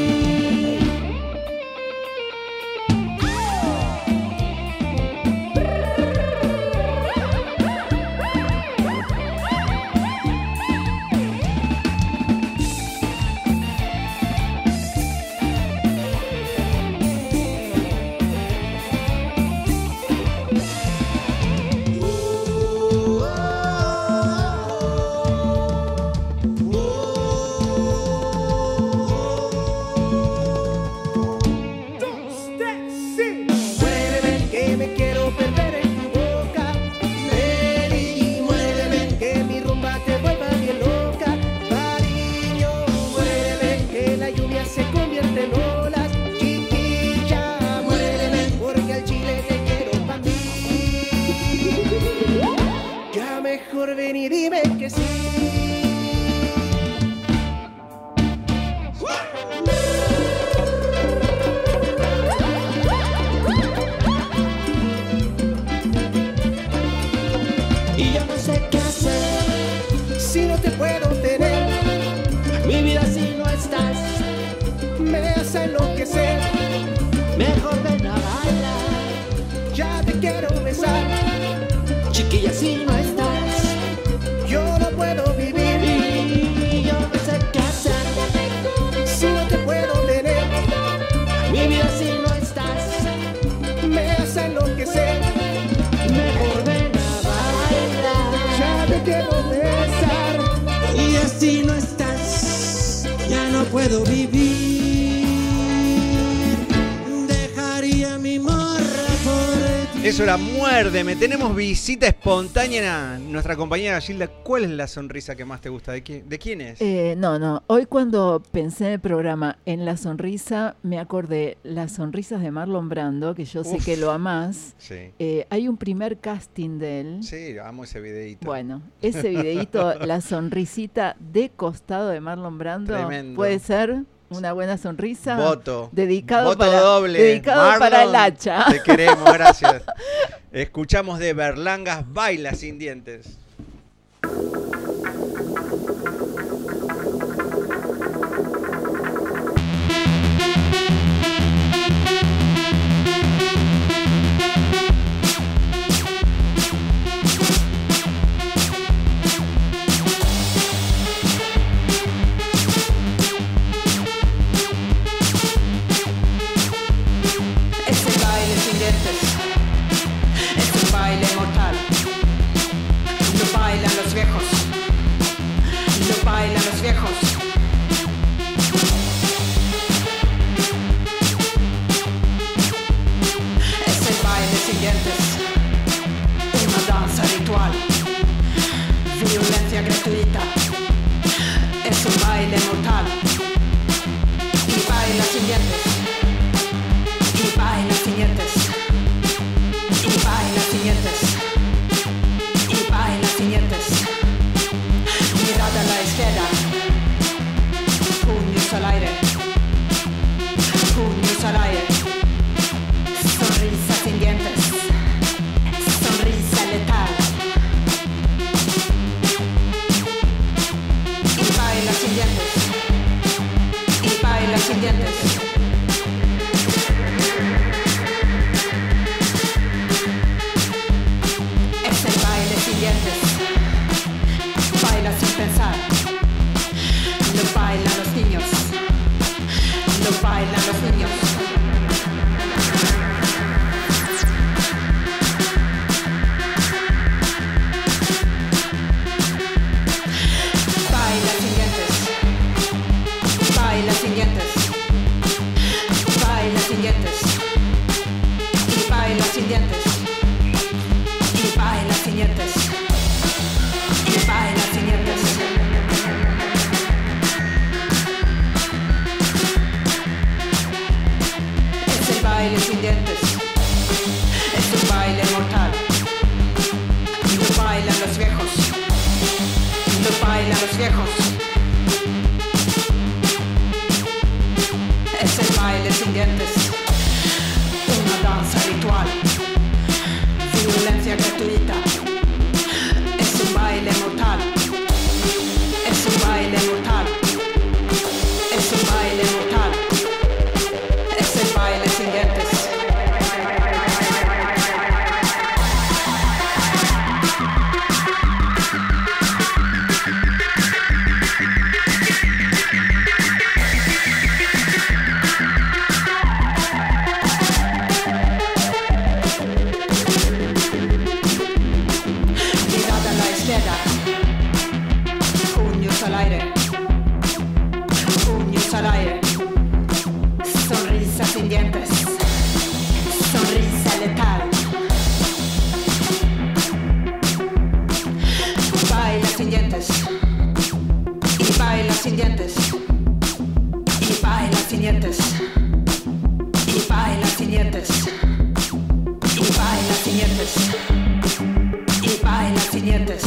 Muérdeme, que me quiero perder en tu boca. Ven y muérdeme, que mi rumba te vuelva bien loca. Cariño, muérdeme, que la lluvia se convierte en olas. Chiquilla, muérdeme, porque al chile te quiero pa' mí. Ya mejor ven y dime que sí. Y yo no sé qué hacer si no te puedo tener. Mi vida si no estás me hace enloquecer. Mejor ven a bailar, ya te quiero besar. Chiquilla si no estás, yo no puedo vivir. Y yo no sé qué hacer si no te puedo tener. Mi vida si no estás me hace enloquecer. Mejor ven ya te quiero besar. Y así no estás, ya no puedo vivir. Dejaría mi morra por ti. Eso era Muérdeme. Tenemos visita espontánea. Nuestra compañera Gilda, ¿cuál es la sonrisa que más te gusta? ¿De quién, de quién es? Eh, no, no. Hoy cuando pensé en el programa En la Sonrisa, me acordé las sonrisas de Marlon Brando, que yo sé Uf. que lo amás. Sí. Eh, hay un primer casting de él. Sí, amo ese videíto. Bueno, ese videíto, la sonrisita de costado de Marlon Brando, Tremendo. puede ser una buena sonrisa. Voto. Dedicado Voto para, doble. Dedicado Marlon, para el hacha. Te queremos, gracias. Escuchamos de Berlangas Baila Sin Dientes. Es el baile sin dientes, es un baile mortal. Lo bailan los viejos, lo bailan los viejos. Es el baile sin dientes, una danza ritual, violencia gratuita. Es un baile mortal y baila sin dientes. Y baila sin dientes, y baila sin dientes, y baila sin dientes. Mirada a la izquierda, puños al aire, puños al sin dientes, baila sin pensar. Lo bailan los niños, lo bailan los niños. Baila sin dientes, baila sin dientes, baila sin dientes, y baila sin dientes, y baila sin dientes, y baila sin dientes. Es el baile sin dientes, es un baile mortal. Lo bailan los viejos, lo bailan los viejos. Es el baile sin dientes, una danza ritual, violencia gratuita. Es un baile mortal, es un baile mortal, es un baile mortal, es el baile sin dientes. Mirada a la izquierda, puños al aire, puños al aire, sonrisa sin dientes, sonrisa letal. Baila sin dientes, y baila sin dientes, y baila sin dientes, y baila sin dientes, y baila sin dientes, y baila sin dientes.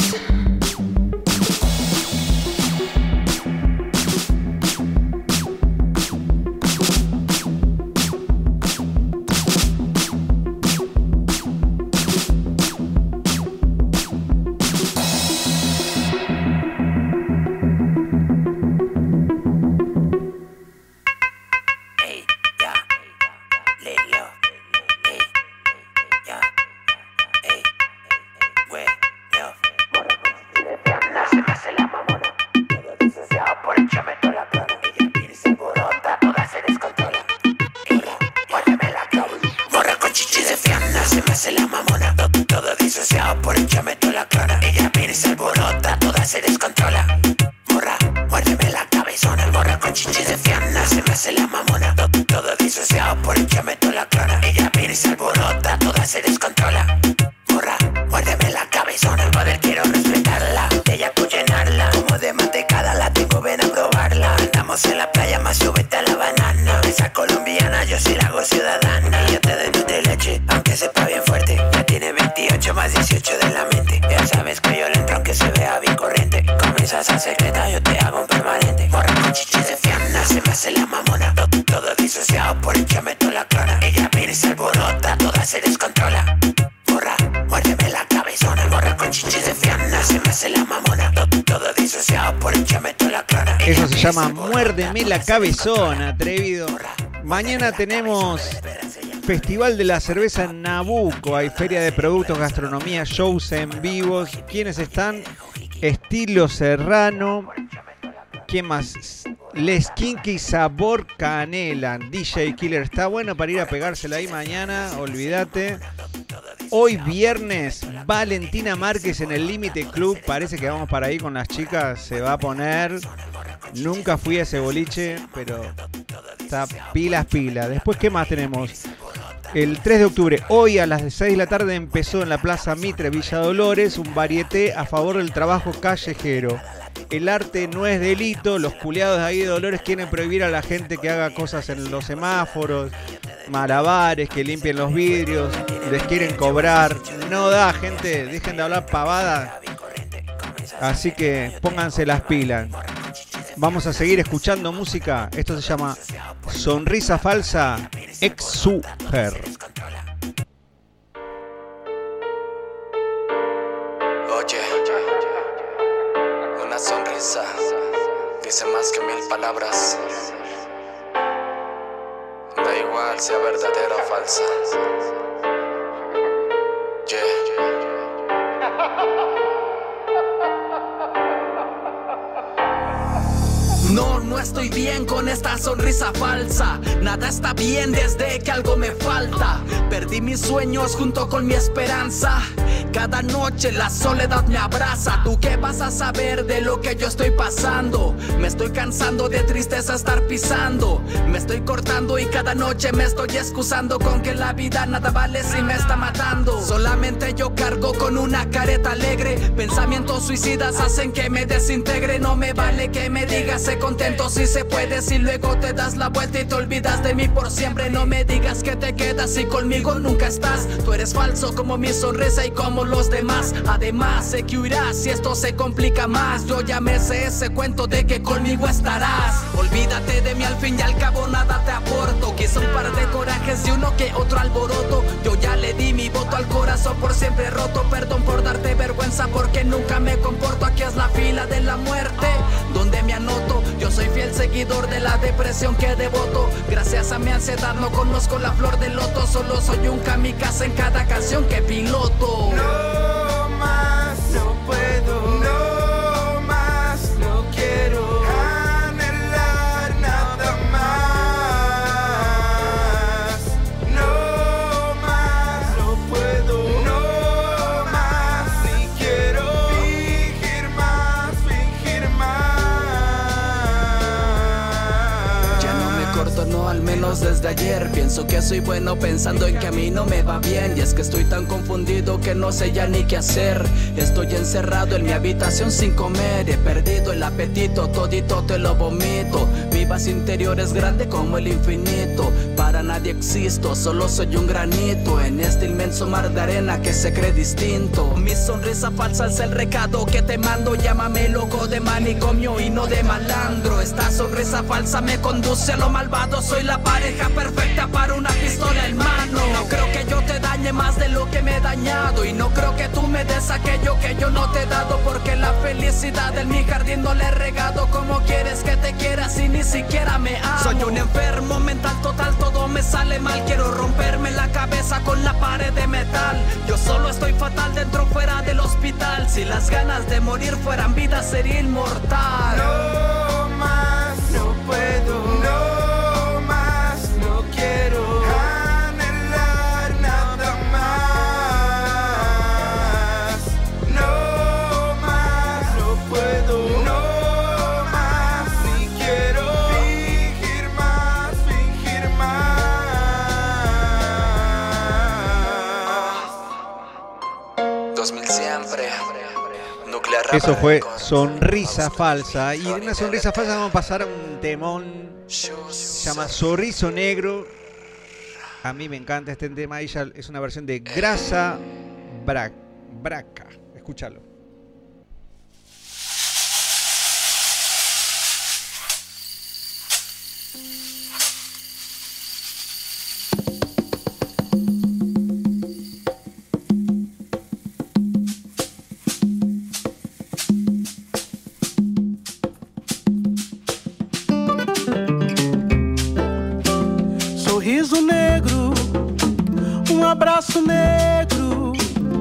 Eso se llama Muérdeme la cabezona, atrevido. Mañana tenemos Festival de la Cerveza en Nabucco. Hay feria de productos, gastronomía, shows en vivos. ¿Quiénes están? Estilo Serrano. ¿Quién más? Les Kinky Sabor Canela. D J Killer. Está bueno para ir a pegársela ahí mañana. Olvídate. Hoy viernes, Valentina Márquez en el Límite Club. Parece que vamos para ahí con las chicas. Se va a poner. Nunca fui a ese boliche, pero está pilas, pilas. Después, ¿qué más tenemos? El tres de octubre, hoy a las seis de la tarde, empezó en la Plaza Mitre, Villa Dolores, un varieté a favor del trabajo callejero. El arte no es delito. Los culiados de ahí de Dolores quieren prohibir a la gente que haga cosas en los semáforos, malabares, que limpien los vidrios, les quieren cobrar. No da, gente, dejen de hablar pavada. Así que pónganse las pilas. Vamos a seguir escuchando música. Esto se llama Sonrisa Falsa, Exuger. Oye, una sonrisa dice más que mil palabras. Da igual sea verdadera o falsa. Yeah. no estoy bien con esta sonrisa falsa. Nada está bien desde que algo me falta. Perdí mis sueños junto con mi esperanza. Cada noche la soledad me abraza. ¿Tú qué vas a saber de lo que yo estoy pasando? Me estoy cansando de tristeza estar pisando. Me estoy cortando y cada noche me estoy excusando con que la vida nada vale si me está matando. Solamente yo cargo con una careta alegre. Pensamientos suicidas hacen que me desintegre. No me vale que me digas sé contento si se puede, si luego te das la vuelta y te olvidas de mí por siempre. No me digas que te quedas si conmigo nunca estás. Tú eres falso como mi sonrisa y como los demás. Además sé que huirás si esto se complica más. Yo ya me sé ese cuento de que conmigo estarás. Olvídate de mí, al fin y al cabo nada te aporto. Quizá un par de corajes y uno que otro alboroto. Yo ya le di mi voto al corazón por siempre roto. Perdón por darte vergüenza porque nunca me comporto. Aquí es la fila de la muerte donde me anoto. Yo soy fiel seguidor de la depresión que devoto. Gracias a mi ansiedad no conozco la flor del loto. Solo soy un kamikaze en cada canción que piloto. No más, no puedo. No más, no quiero anhelar nada más. No más, no puedo. No más, ni quiero fingir más, fingir más. Ya no me corto, no, al menos desde ayer. Pienso que soy bueno pensando en que a mí no me va bien. Y es que estoy tan confundido que no sé ya ni qué hacer. Estoy encerrado en mi habitación sin comer. He perdido el apetito, todito te lo vomito. Mi vacío interior es grande como el infinito. Para nadie existo, solo soy un granito en este inmenso mar de arena que se cree distinto. Mi sonrisa falsa es el recado que te mando. Llámame loco de manicomio y no de malandro. Esta sonrisa falsa me conduce a lo malvado. Soy la pareja perfecta para una pistola en mano. No creo que yo te dañe más de lo que me he dañado. Y no creo que tú me des aquello que yo no te he dado. Porque la felicidad en mi jardín no le he regado. ¿Cómo quieres que te quiera si ni siquiera me amo? Soy un enfermo mental total, todo me sale mal. Quiero romperme la cabeza con la pared de metal. Yo solo estoy fatal dentro o fuera del hospital. Si las ganas de morir fueran vida sería inmortal. No más, no puedo. No más, no quiero anhelar nada más. No más, no puedo. No más, ni quiero fingir más, fingir más. dos mil siempre. Nuclear Eso fue Sonrisa Falsa. Y de una sonrisa falsa vamos a pasar a un temón. Se llama Sorriso Negro. A mí me encanta este tema. Ella es una versión de Grasa Bra Braca. Escúchalo. Sorriso negro, um abraço negro,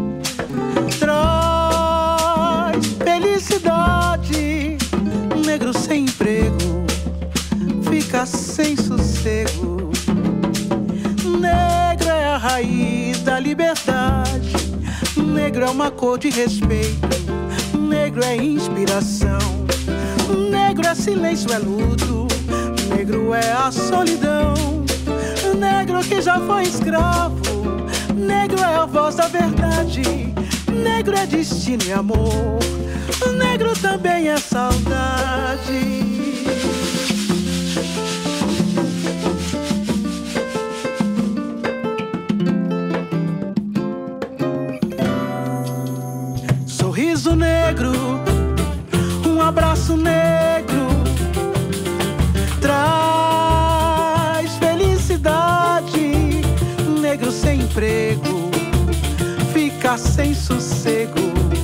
traz felicidade. Negro sem emprego, fica sem sossego. Negro é a raiz da liberdade. Negro é uma cor de respeito. Negro é inspiração. Negro é silêncio, é luto. Negro é a solidão. Negro que já foi escravo. Negro é a voz da verdade. Negro é destino e amor. Negro também é saudade. Sorriso negro, um abraço negro, traz felicidade. Negro sem emprego, fica sem sossego.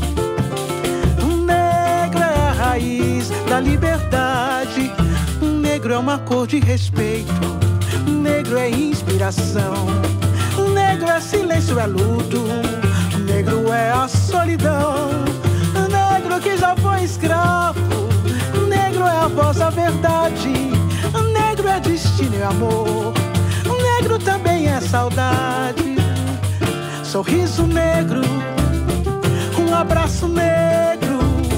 Negro é a raiz da liberdade. Negro é uma cor de respeito. Negro é inspiração. Negro é silêncio, é luto. Negro é a solidão. Negro que já foi escravo. Negro é a voz da verdade. Negro é destino e amor. Negro também é saudade. Sorriso negro, um abraço negro,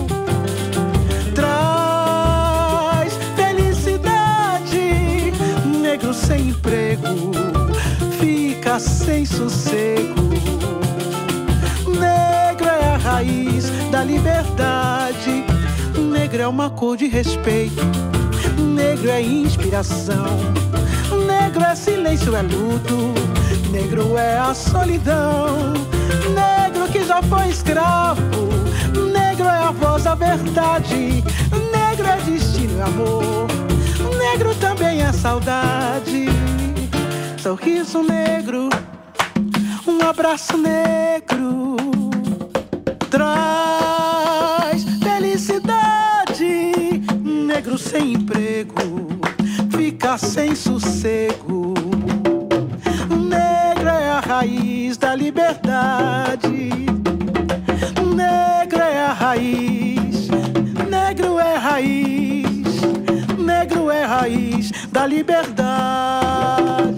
traz felicidade. Negro sem emprego fica sem sossego. Negro é a raiz da liberdade. Negro é uma cor de respeito. Negro é inspiração. Negro é silêncio, é luto. Negro é a solidão. Negro que já foi escravo. Negro é a voz da verdade. Negro é destino e amor. Negro também é saudade. Sorriso negro, um abraço negro, traz felicidade. Negro sem emprego fica sem sossego. Negro é a raiz da liberdade. Negro é a raiz. Negro é raiz. Negro é raiz da liberdade.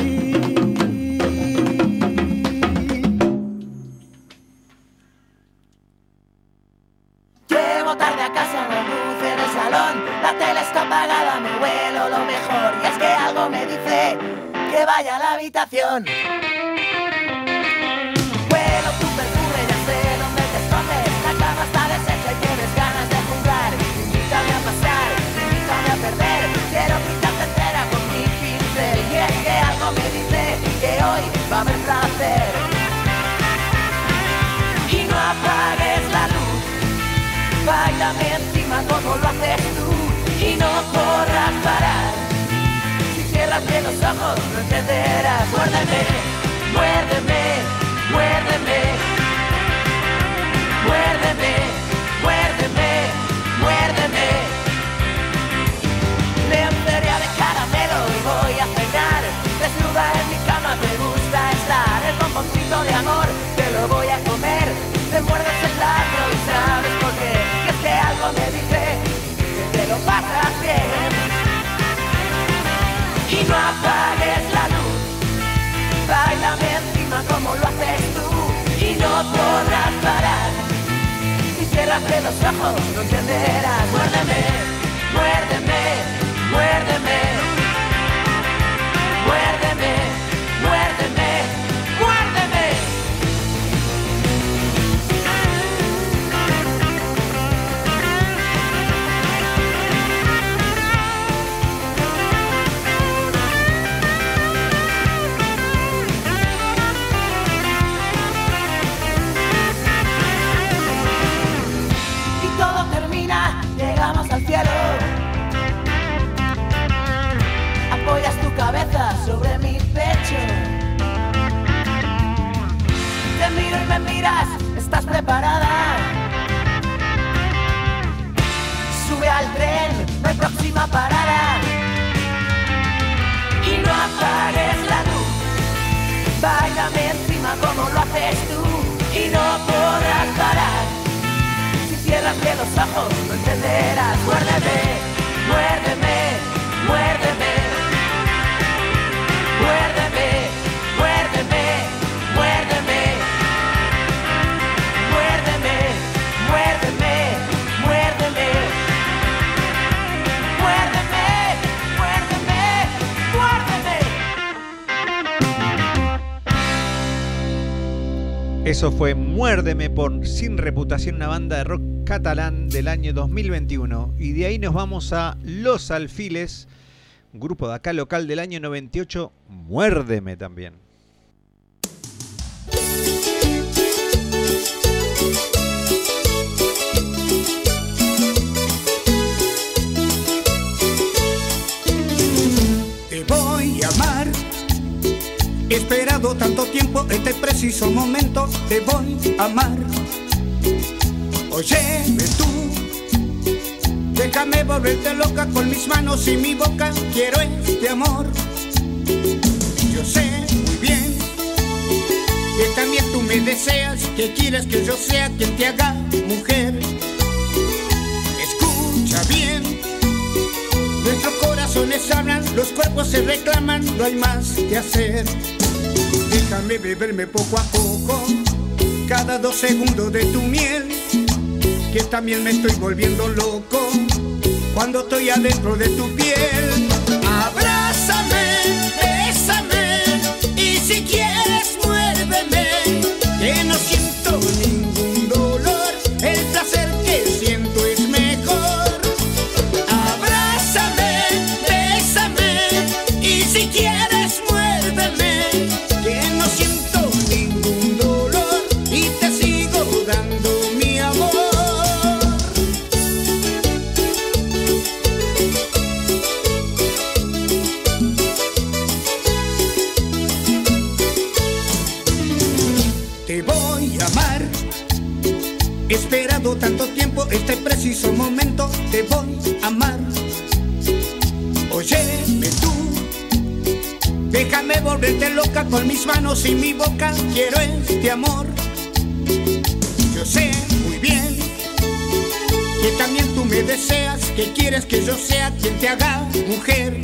Llego tarde a casa, no luce en el salón. La tele está apagada, me huelo lo mejor. Y es que algo me dice que vaya a la habitación. Huelo tu perfume, ya sé dónde te escondes. La cama está deshecha y tienes ganas de jugar. Invítame a pasar, invítame a perder. Quiero pintarte entera con mi pincel. Y es que algo me dice que hoy va a haber placer. Y no apagues la luz, báilame encima como lo haces tú. Y no corras parar. Cierras bien los ojos, no entenderás. Muérdeme, muérdeme, muérdeme. Muérdeme, muérdeme, muérdeme. Lencería de caramelo y voy a cenar. Desnuda en mi cama me gusta estar. El bomboncito de amor te lo voy a comer. Te muerdes el labio y sabes por qué. Y es que algo me dice que te lo pasas bien. Y no apagues la luz, báilame encima como lo haces tú. Y no podrás parar, si cierras bien los ojos no entenderás. Muérdeme, muérdeme, muérdeme. Muérdeme, muérdeme, muérdeme. Llegamos al cielo. Apoyas tu cabeza sobre mi pecho. Te miro y me miras, ¿estás preparada? Sube al tren, no hay próxima parada. Y no apagues la luz, báilame encima como lo haces tú. Y no podrás parar, cierras bien los ojos, no entenderás. Muérdeme, muérdeme, muérdeme. Muérdeme, muérdeme, muérdeme. Muérdeme, muérdeme, muérdeme. Muérdeme, muérdeme, muérdeme. Eso fue Muérdeme por Sin Reputación, una banda de rock catalán del año dos mil veintiuno. Y de ahí nos vamos a Los Alfiles, un grupo de acá local del año noventa y ocho, Muérdeme también. Te voy a amar, he esperado tanto tiempo este preciso momento. Te voy a amar. Oye, tú, déjame volverte loca con mis manos y mi boca. Quiero este amor. Yo sé muy bien que también tú me deseas, que quieres que yo sea quien te haga mujer. Escucha bien, corazones hablan, los cuerpos se reclaman, no hay más que hacer. Déjame beberme poco a poco cada dos segundos de tu miel, que también me estoy volviendo loco cuando estoy adentro de tu piel. Abrázame, bésame y si quieres muérdeme, que no siento ningún dolor, el placer que siento es mejor. Abrázame, bésame y si quieres muérdeme, que no siento ningún dolor y te sigo dando mi amor. Te voy a amar, he esperado tanto tiempo este preciso momento, te voy a amar. Óyeme tú, déjame volverte loca con mis manos y mi boca, quiero este amor. Yo sé muy bien que también tú me deseas, que quieres que yo sea quien te haga mujer.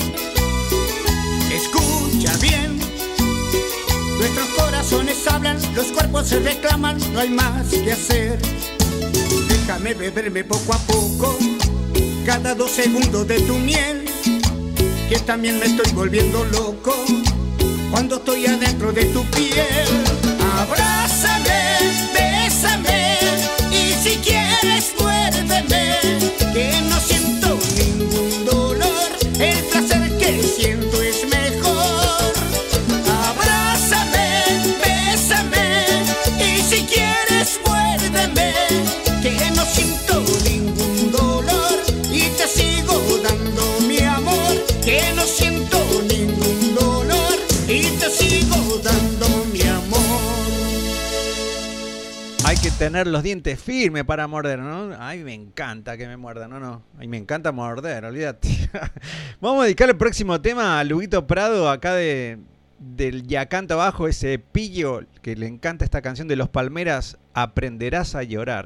Escucha bien, nuestros corazones hablan, los cuerpos se reclaman, no hay más que hacer. Déjame beberme poco a poco cada dos segundos de tu miel, que también me estoy volviendo loco cuando estoy adentro de tu piel. Abrázame, bésame y si quieres muérdeme, que no siento ningún dolor, el placer que siento es mejor. Abrázame, bésame y si quieres muérdeme, que no siento ningún dolor y te sigo dando mi amor, que no siento ningún dolor y te sigo dando mi amor. Hay que tener los dientes firmes para morder, ¿no? Ay, me encanta que me muerdan, no, no. Ay, me encanta morder, olvídate. Vamos a dedicar el próximo tema a Luguito Prado, acá de del Yacanta Abajo, ese pillo que le encanta esta canción de Los Palmeras, Aprenderás a llorar.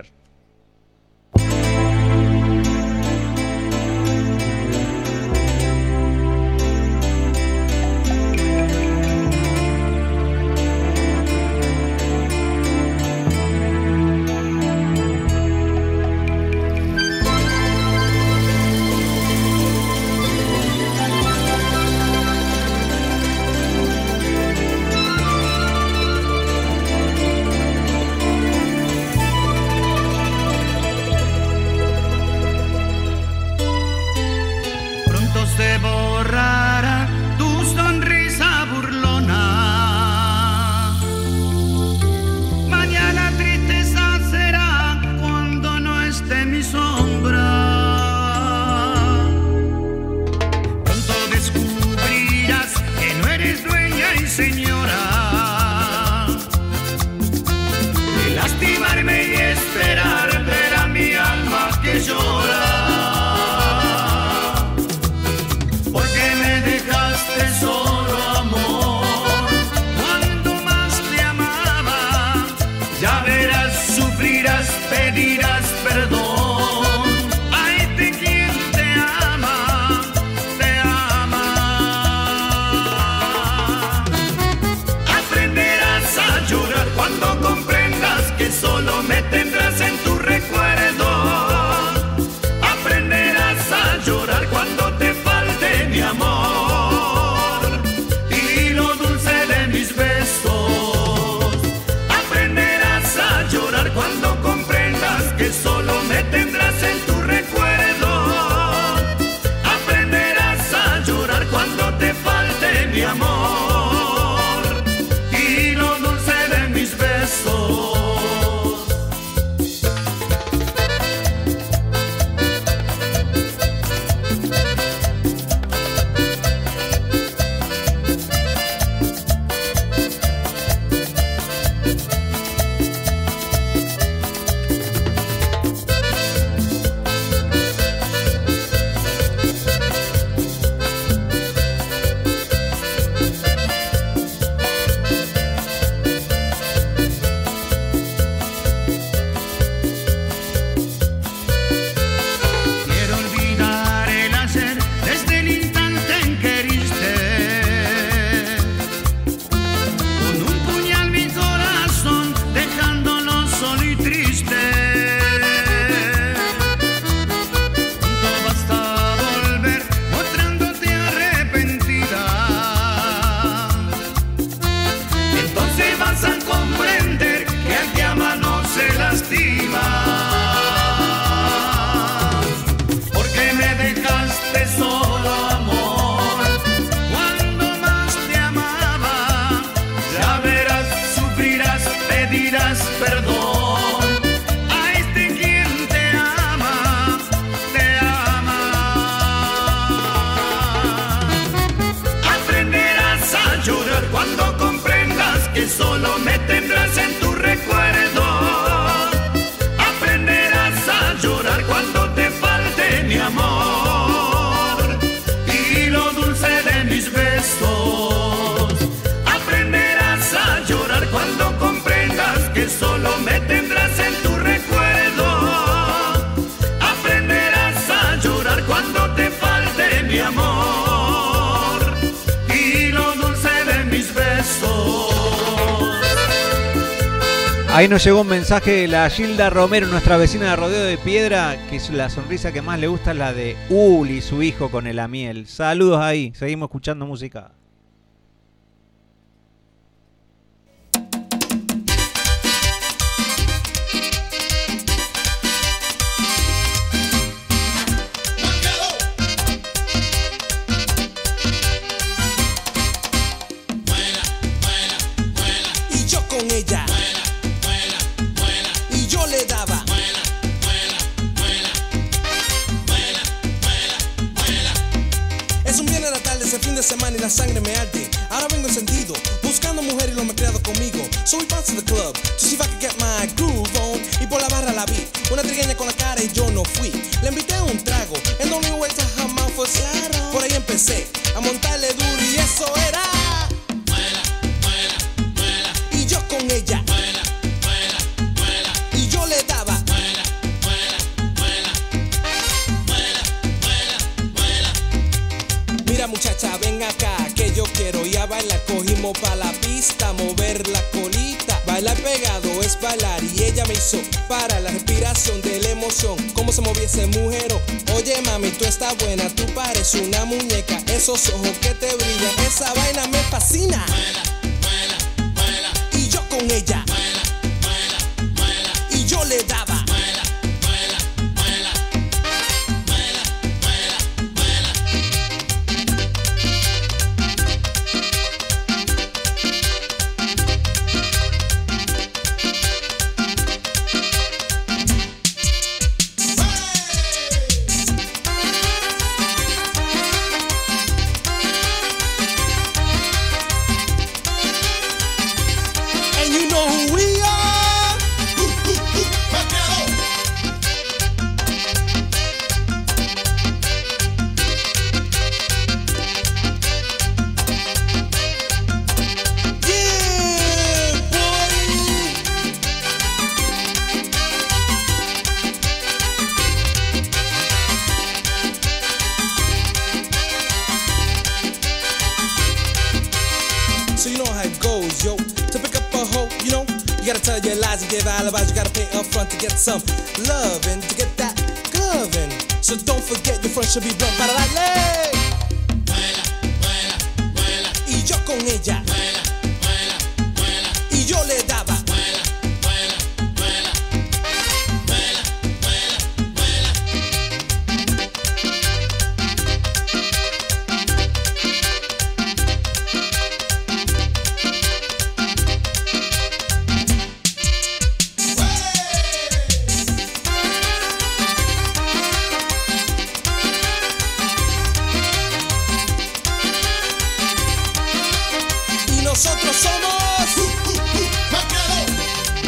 Ahí nos llegó un mensaje de la Gilda Romero, nuestra vecina de Rodeo de Piedra, que es la sonrisa que más le gusta es la de Uli, su hijo con el Amiel. Saludos ahí, seguimos escuchando música. Ella vuela, vuela, vuela, y yo le daba vuela, vuela, vuela, vuela, vuela, vuela. Es un viernes de la tarde, ese fin de semana y la sangre me arde. Ahora vengo encendido, buscando mujer y lo me he criado conmigo. So we bounce to the club, to see if I can get my groove on. Y por la barra la vi, una trigueña con la cara y yo no fui. Le invité a un trago, and the only way to have my fue claro. Por ahí empecé, a montarle duro y eso era con ella, vuela, vuela, vuela, y yo le daba, vuela, vuela, vuela, vuela, vuela, vuela. Mira muchacha, ven acá, que yo quiero ir a bailar. Cogimos pa' la pista, mover la colita. Bailar pegado es bailar y ella me hizo para la respiración de la emoción. Cómo se movía ese mujero. Oye mami, tú estás buena, tú pareces una muñeca. Esos ojos que te brillan, esa vaina me fascina. Vuela, con ella, vuela, vuela, vuela, y yo le daba, vuela, vuela, vuela, vuela, vuela, vuela. Give alibis, you gotta pay up front to get some loving, to get that gloving. So don't forget your front should be blunt para darle. Vuela, vuela, vuela, y yo con ella. Vuela, vuela, vuela, y yo le daba. Vuela, vuela, vuela, vuela, vuela, vuela. Nosotros somos uh, uh, uh, Macado.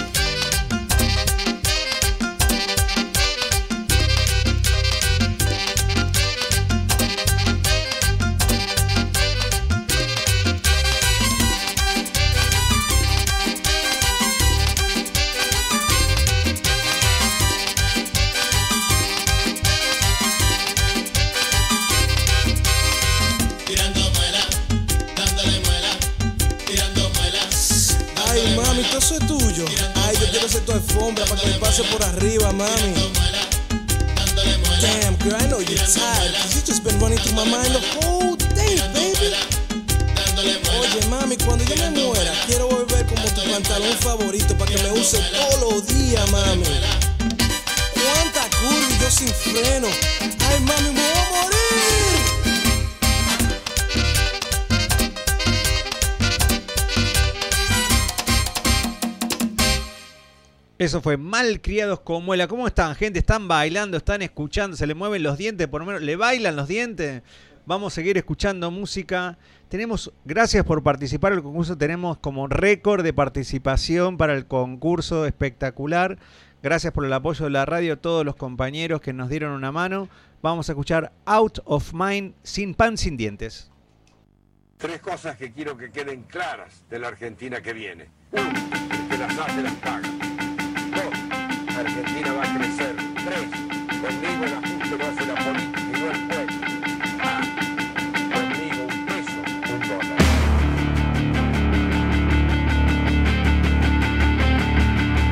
Eso es tuyo. Ay, yo quiero hacer tu alfombra para que me pase por arriba, mami. Damn, girl, I know you're tired, cause you just been running through my mind the whole day, baby. Oye, mami, cuando yo me muera, quiero volver como tu pantalón favorito para que me use todos los días, mami. Cuánta curva y yo sin freno. Ay, mami, me voy a morir. Eso fue Malcriados con Muela. ¿Cómo están, gente? ¿Están bailando? ¿Están escuchando? ¿Se le mueven los dientes? Por lo menos, ¿le bailan los dientes? Vamos a seguir escuchando música. Tenemos, gracias por participar en el concurso. Tenemos como récord de participación para el concurso espectacular. Gracias por el apoyo de la radio, todos los compañeros que nos dieron una mano. Vamos a escuchar Out of Mind, Sin Pan, Sin Dientes. Tres cosas que quiero que queden claras de la Argentina que viene. Uno, el que las hace las paga. Dos, Argentina va a crecer. Tres, conmigo el ajuste lo hace la política y no el pueblo. Ah, conmigo un peso, un dólar.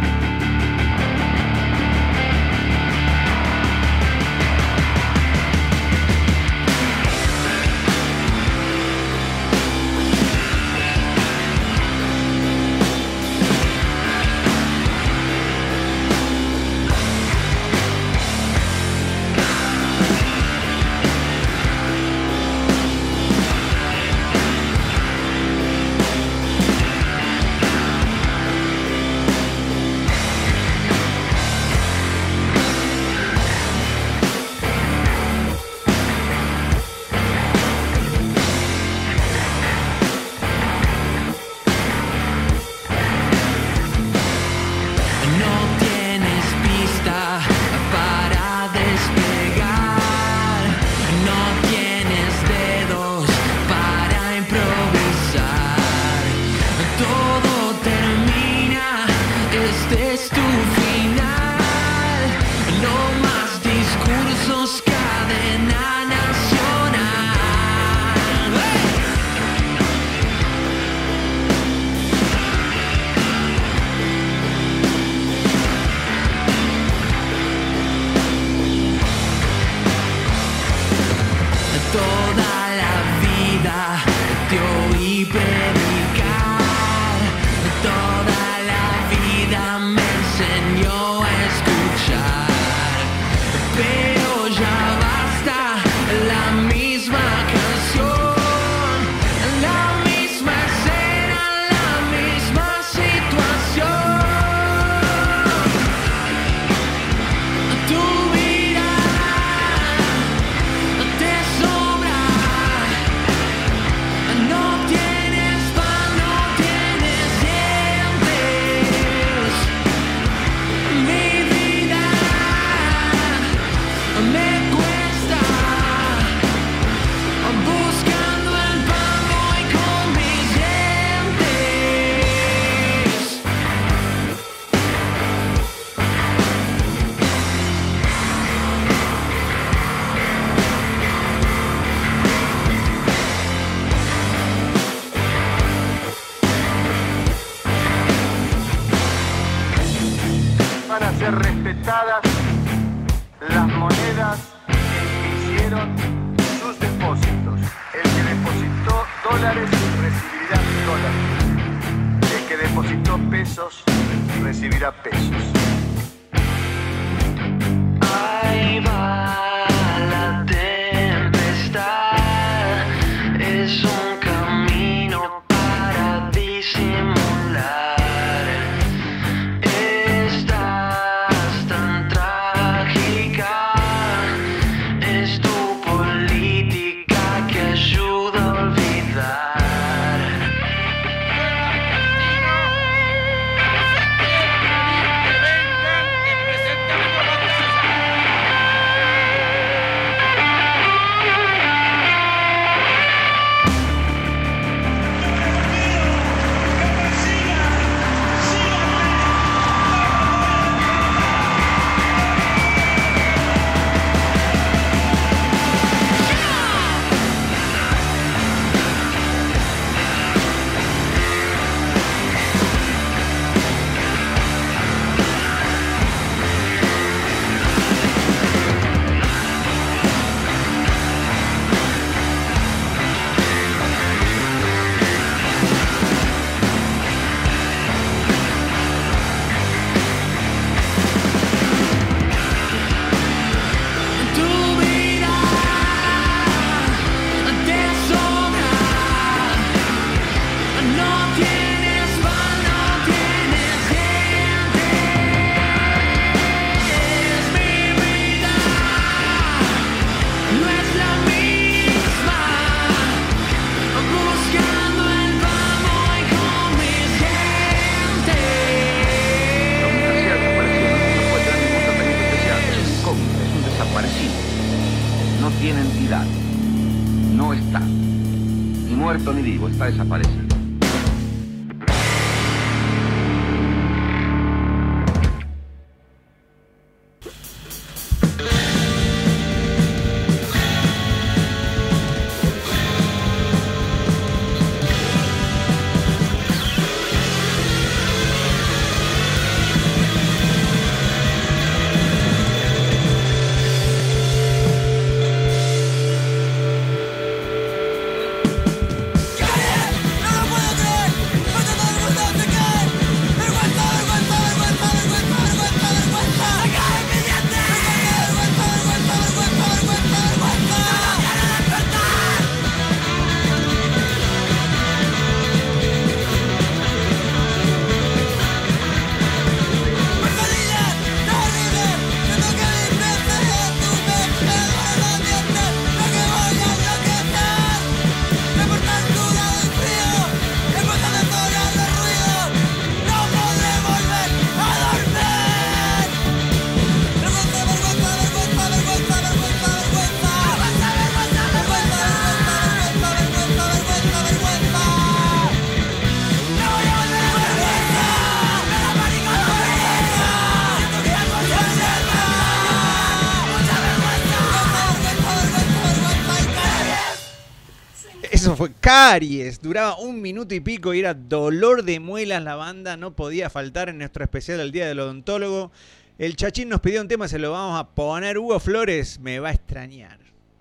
respetadas las monedas que hicieron sus depósitos. El que depositó dólares recibirá dólares. El que depositó pesos recibirá pesos. Ahí va la tempestad, es un camino para disimular. Estás tan trágica, es tu política que ayuda a olvidar. No tiene entidad, no está, ni muerto ni vivo, está desaparecido. Eso fue Caries, duraba un minuto y pico y era dolor de muelas la banda, no podía faltar en nuestro especial del Día del Odontólogo. El Chachín nos pidió un tema, se lo vamos a poner. Hugo Flores, Me va a extrañar.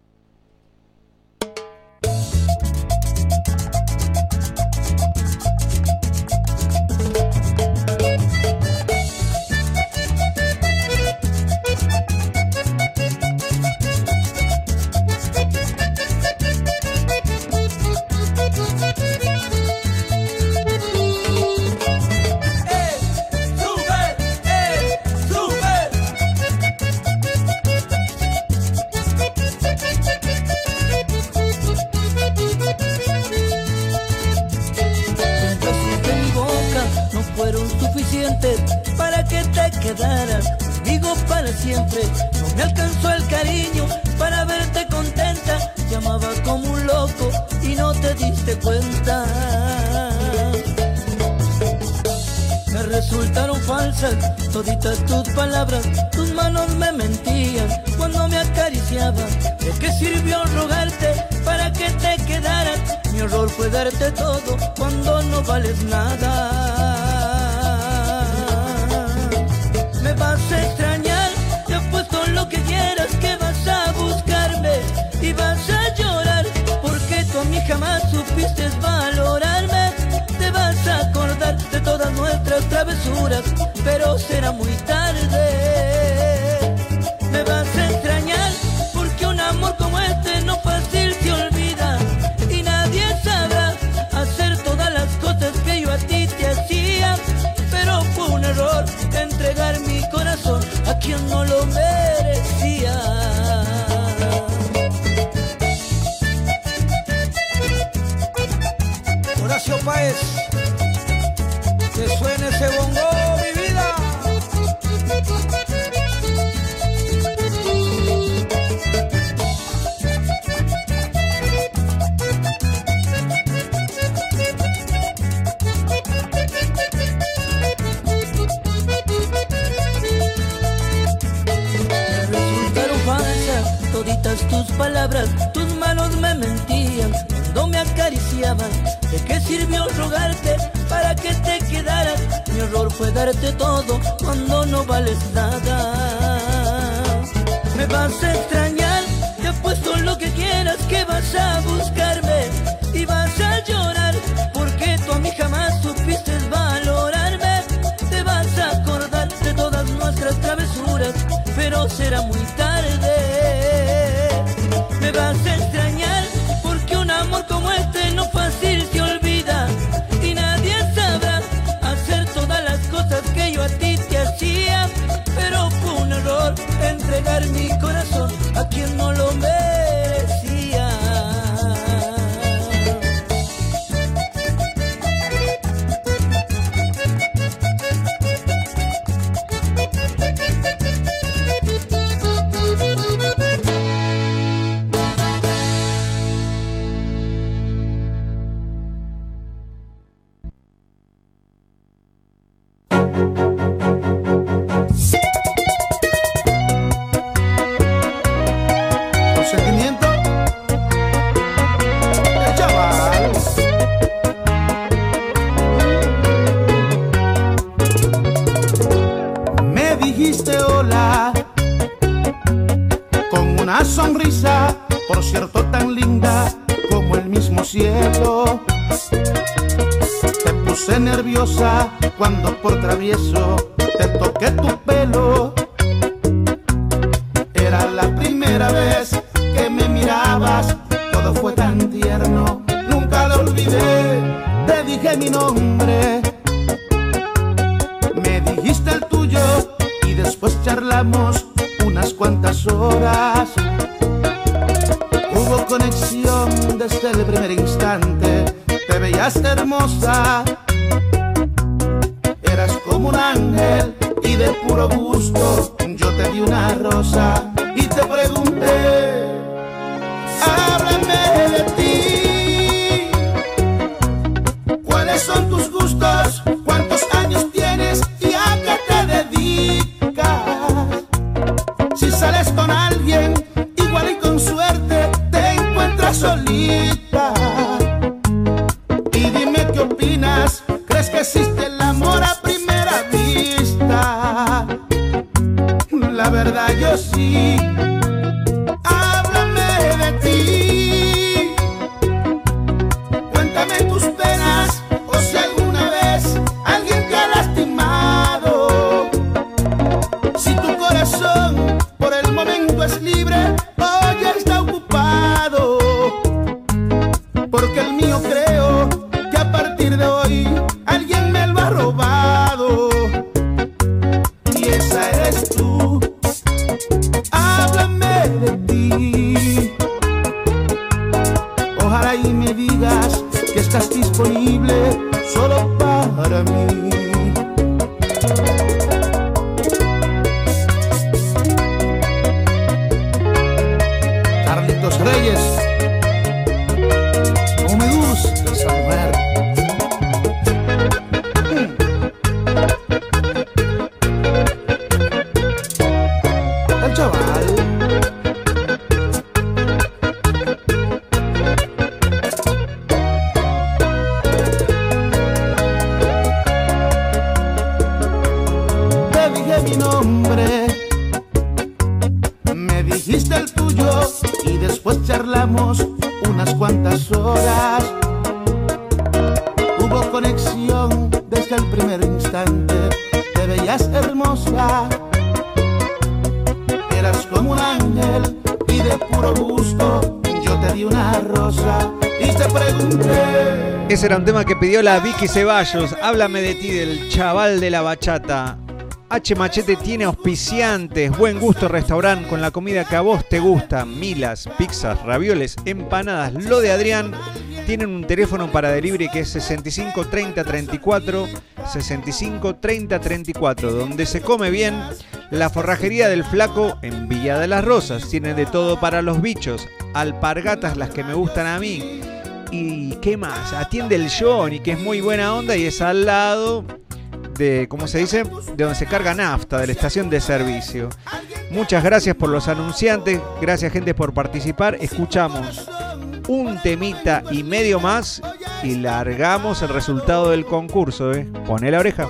Para que te quedaras conmigo para siempre. No me alcanzó el cariño para verte contenta. Llamaba como un loco y no te diste cuenta. Me resultaron falsas toditas tus palabras. Tus manos me mentían cuando me acariciaban. ¿De qué sirvió rogarte para que te quedaras? Mi error fue darte todo cuando no vales nada. Me vas a extrañar, te apuesto lo que quieras que vas a buscarme y vas a llorar, porque tú a mí jamás supiste valorarme. Te vas a acordar de todas nuestras travesuras, pero será muy tarde. Me vas a extrañar, porque un amor como este no fácil se olvida, y nadie sabrá hacer todas las cosas que yo a ti te hacía. Pero fue un error entregar mi corazón a quien no lo merecía. Horacio Páez, que suene ese bongo, mi vida. Toditas tus palabras, tus manos me mentían cuando me acariciaban. ¿De qué sirvió rogarte para que te quedaras? Mi error fue darte todo cuando no vales nada. Me vas a extrañar, te apuesto lo que quieras que vas a buscarme y vas a llorar, porque tú a mí jamás supiste valorarme. Te vas a acordar de todas nuestras travesuras, pero será muy tarde. Me vas a extrañar, porque un amor como este no fácil se olvida, y nadie sabrá hacer todas las cosas que yo a ti te hacía. Pero fue un error entregar mi corazón a quien no lo merecía. Sonrisa, por cierto tan linda como el mismo cielo. Te puse nerviosa cuando por travieso te toqué tu pelo. Era la primera vez que me mirabas, todo fue tan tierno, nunca lo olvidé. Te dije mi nombre, me dijiste el tuyo y después charlamos unas cuantas horas. Hubo conexión desde el primer instante, te veías hermosa, eras como un ángel y de puro gusto yo te di una rosa y te pregunté, háblame de ti, cuáles son tus gustos, cuántos años tienes y a qué te dedicas. Si sales con alguien, igual y con suerte te encuentras solita. Y dime qué opinas, ¿crees que existe el amor a primera vista? La verdad yo sí. Háblame de ti, cuéntame tus penas, o si alguna vez alguien te ha lastimado. Si tu corazón por el momento es libre, hoy está ocupado, porque el mío creo que a partir de hoy alguien me lo ha robado, y esa eres tú. Háblame de ti, ojalá y me digas que estás disponible solo para mí. di una rosa y te pregunté. Ese era un tema que pidió la Vicky Ceballos. Háblame de ti, del chaval de la bachata. H Machete tiene auspiciantes, Buen Gusto Restaurant con la comida que a vos te gusta, milas, pizzas, ravioles, empanadas. Lo de Adrián, tienen un teléfono para delivery que es sesenta y cinco treinta treinta y cuatro, sesenta y cinco treinta treinta y cuatro, donde se come bien. La Forrajería del Flaco en Villa de las Rosas, tiene de todo para los bichos, alpargatas las que me gustan a mí. ¿Y qué más? Atiende el Johnny, que es muy buena onda y es al lado de, ¿cómo se dice? De donde se carga nafta, de la estación de servicio. Muchas gracias por los anunciantes, gracias gente por participar. Escuchamos un temita y medio más y largamos el resultado del concurso, ¿eh? Poné la oreja.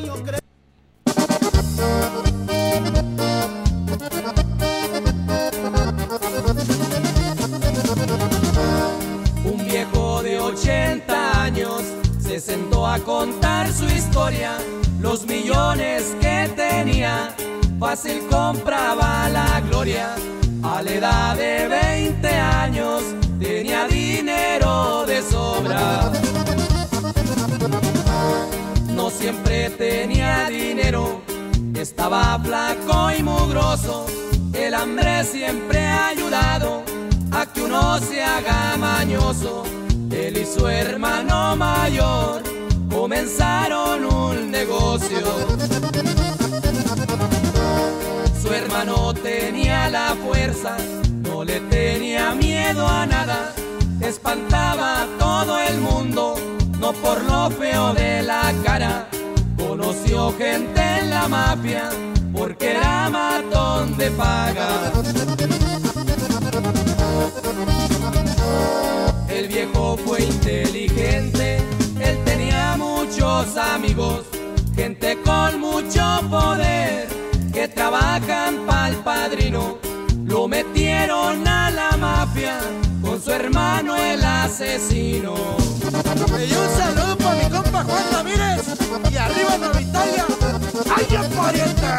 Un viejo de ochenta años se sentó a contar su historia, los millones que tenía, fácil compraba la gloria. A la edad de veinte años tenía dinero de sobra. No siempre tenía dinero, estaba flaco y mugroso. El hambre siempre ha ayudado a que uno se haga mañoso. Él y su hermano mayor comenzaron un negocio. Su hermano tenía la fuerza, no le tenía miedo a nada. Espantaba a todo el mundo, no por lo feo de la cara. Conoció gente en la mafia, porque era matón de paga. El viejo fue inteligente, él tenía muchos amigos, gente con mucho poder, que trabajan pa'l padrino. Lo metieron a la mafia con su hermano el asesino. Y un saludo para mi compa Juan Ramírez y arriba Nueva Italia. ¡Ay, parienta!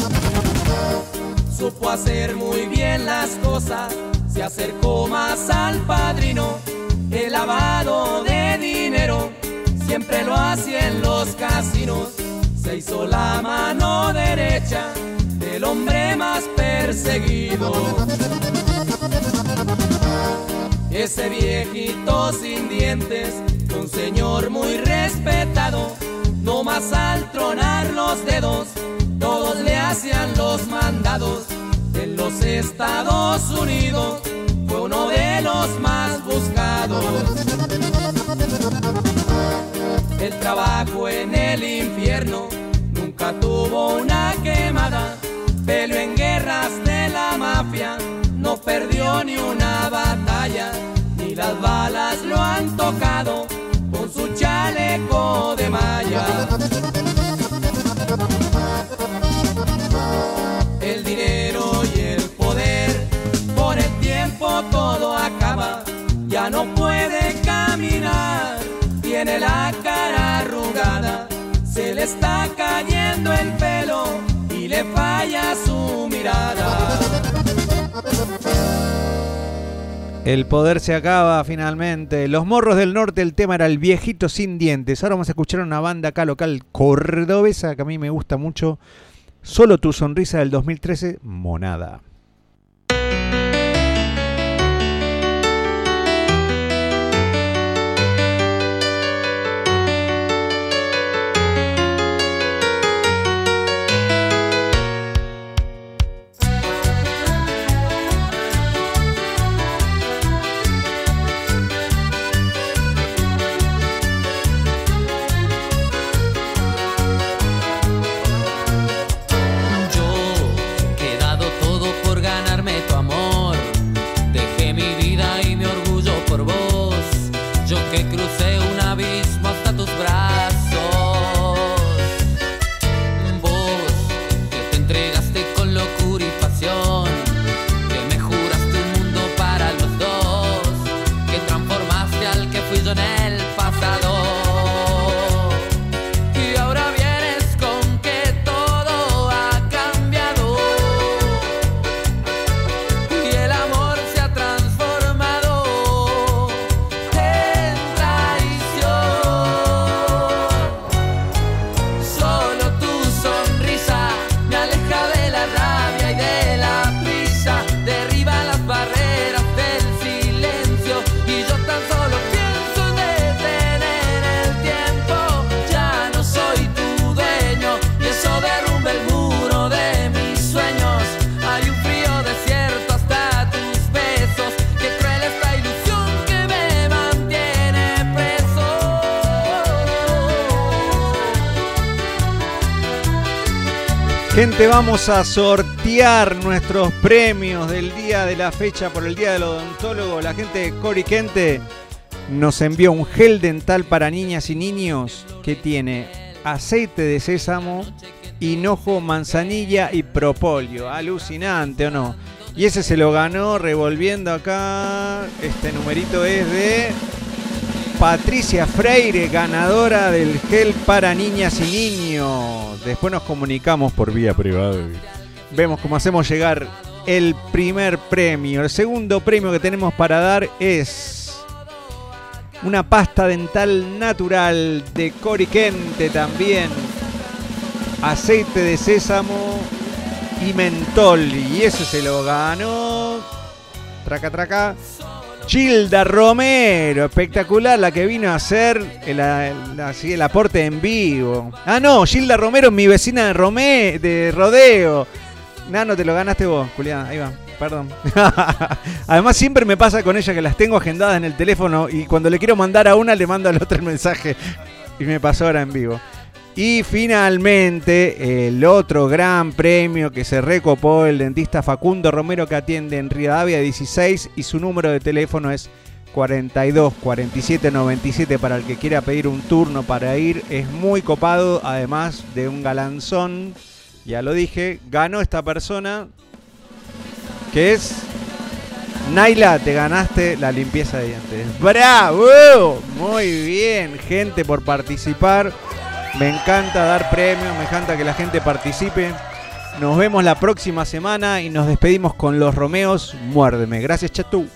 Supo hacer muy bien las cosas, se acercó más al padrino. El lavado de dinero siempre lo hacía en los casinos. Se hizo la mano derecha del hombre más perseguido. Ese viejito sin dientes, un señor muy respetado, no más al tronar los dedos, todos le hacían los mandados. En los Estados Unidos fue uno de los más buscados. El trabajo en el infierno, nunca tuvo una quemada. Peleó en guerras de la mafia, no perdió ni una batalla. Ni las balas lo han tocado con su chaleco de malla. El dinero y el poder, por el tiempo todo acaba. Ya no puede caminar, tiene la cara arrugada, se le está cayendo el pelo y le falla su mirada. El poder se acaba finalmente. Los Morros del Norte, el tema era El Viejito Sin Dientes. Ahora vamos a escuchar una banda acá local cordobesa que a mí me gusta mucho. Solo tu sonrisa del dos mil trece, Monada. Gente, vamos a sortear nuestros premios del día de la fecha por el Día del Odontólogo. La gente de Coriquente nos envió un gel dental para niñas y niños que tiene aceite de sésamo, hinojo, manzanilla y propóleo. Alucinante, ¿o no? Y ese se lo ganó revolviendo acá. Este numerito es de Patricia Freire, ganadora del gel para niñas y niños. Después nos comunicamos por vía privada. Vemos cómo hacemos llegar el primer premio. El segundo premio que tenemos para dar es una pasta dental natural de Coriquente también. Aceite de sésamo y mentol. Y ese se lo ganó. Traca, traca. Gilda Romero, espectacular la que vino a hacer el, el, así, el aporte en vivo. Ah, no, Gilda Romero, mi vecina de, Romé, de Rodeo. Nano, te lo ganaste vos, Julián. Ahí va, perdón. Además, siempre me pasa con ella que las tengo agendadas en el teléfono y cuando le quiero mandar a una, le mando al otro el mensaje. Y me pasó ahora en vivo. Y finalmente, el otro gran premio que se recopó el dentista Facundo Romero, que atiende en Rivadavia dieciséis y su número de teléfono es cuarenta y dos cuarenta y siete noventa y siete para el que quiera pedir un turno para ir. Es muy copado, además de un galanzón. Ya lo dije, ganó esta persona que es Naila, te ganaste la limpieza de dientes. ¡Bravo! Muy bien, gente, por participar. Me encanta dar premios, me encanta que la gente participe. Nos vemos la próxima semana y nos despedimos con los Romeos. Muérdeme. Gracias, Chatú.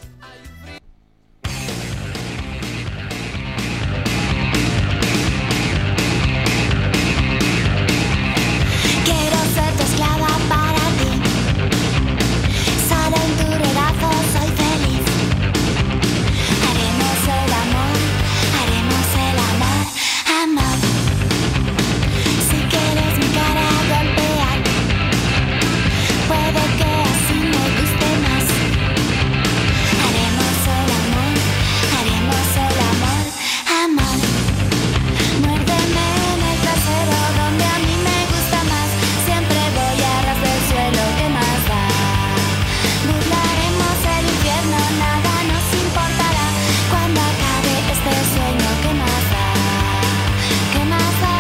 Quiero ser tu esclava para ti. Solo en tu regazo soy feliz. Haremos el amor, haremos el amor, amor. Si quieres mi cara golpear, puede que así me guste más. Haremos el amor, haremos el amor, amor. Muérdeme en el trasero donde a mí me gusta más. Siempre voy a ras del suelo, ¿qué más da? Burlaremos el infierno, nada nos importará. Cuando acabe este sueño, ¿qué más da? ¿Qué más da?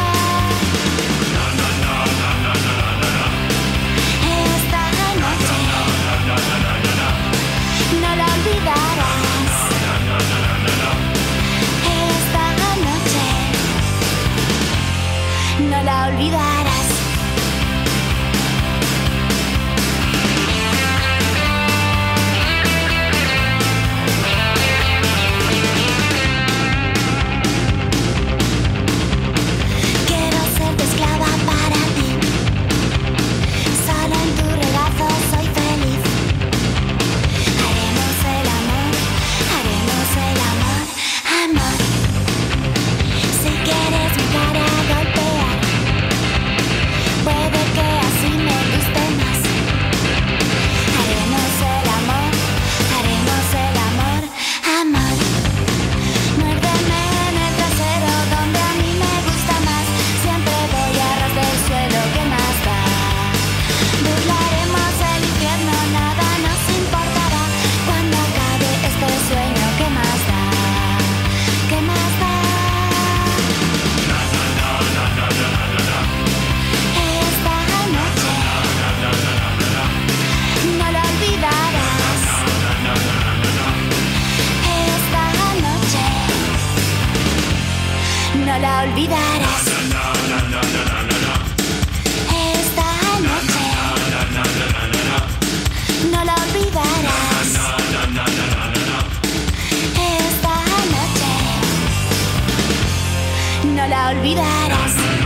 Esta noche no la olvidarás. Esta noche no la olvidarás. Quiero ser tu esclava para ti. Solo en tu regazo soy feliz. Haremos el amor, haremos el amor, amor. Si quieres mi cara golpear, puede que así me guste más. Haremos el amor, haremos el amor, amor. Muérdeme en el trasero donde a mí me gusta más. Siempre voy a ras del suelo, ¿qué más da? Burlaremos el infierno, nada nos importará. Cuando acabe este sueño, ¿qué más da? ¿Qué más da? Esta noche no la olvidarás. Esta noche no la olvidarás. Esta noche no la olvidarás. Esta noche no la olvidarás.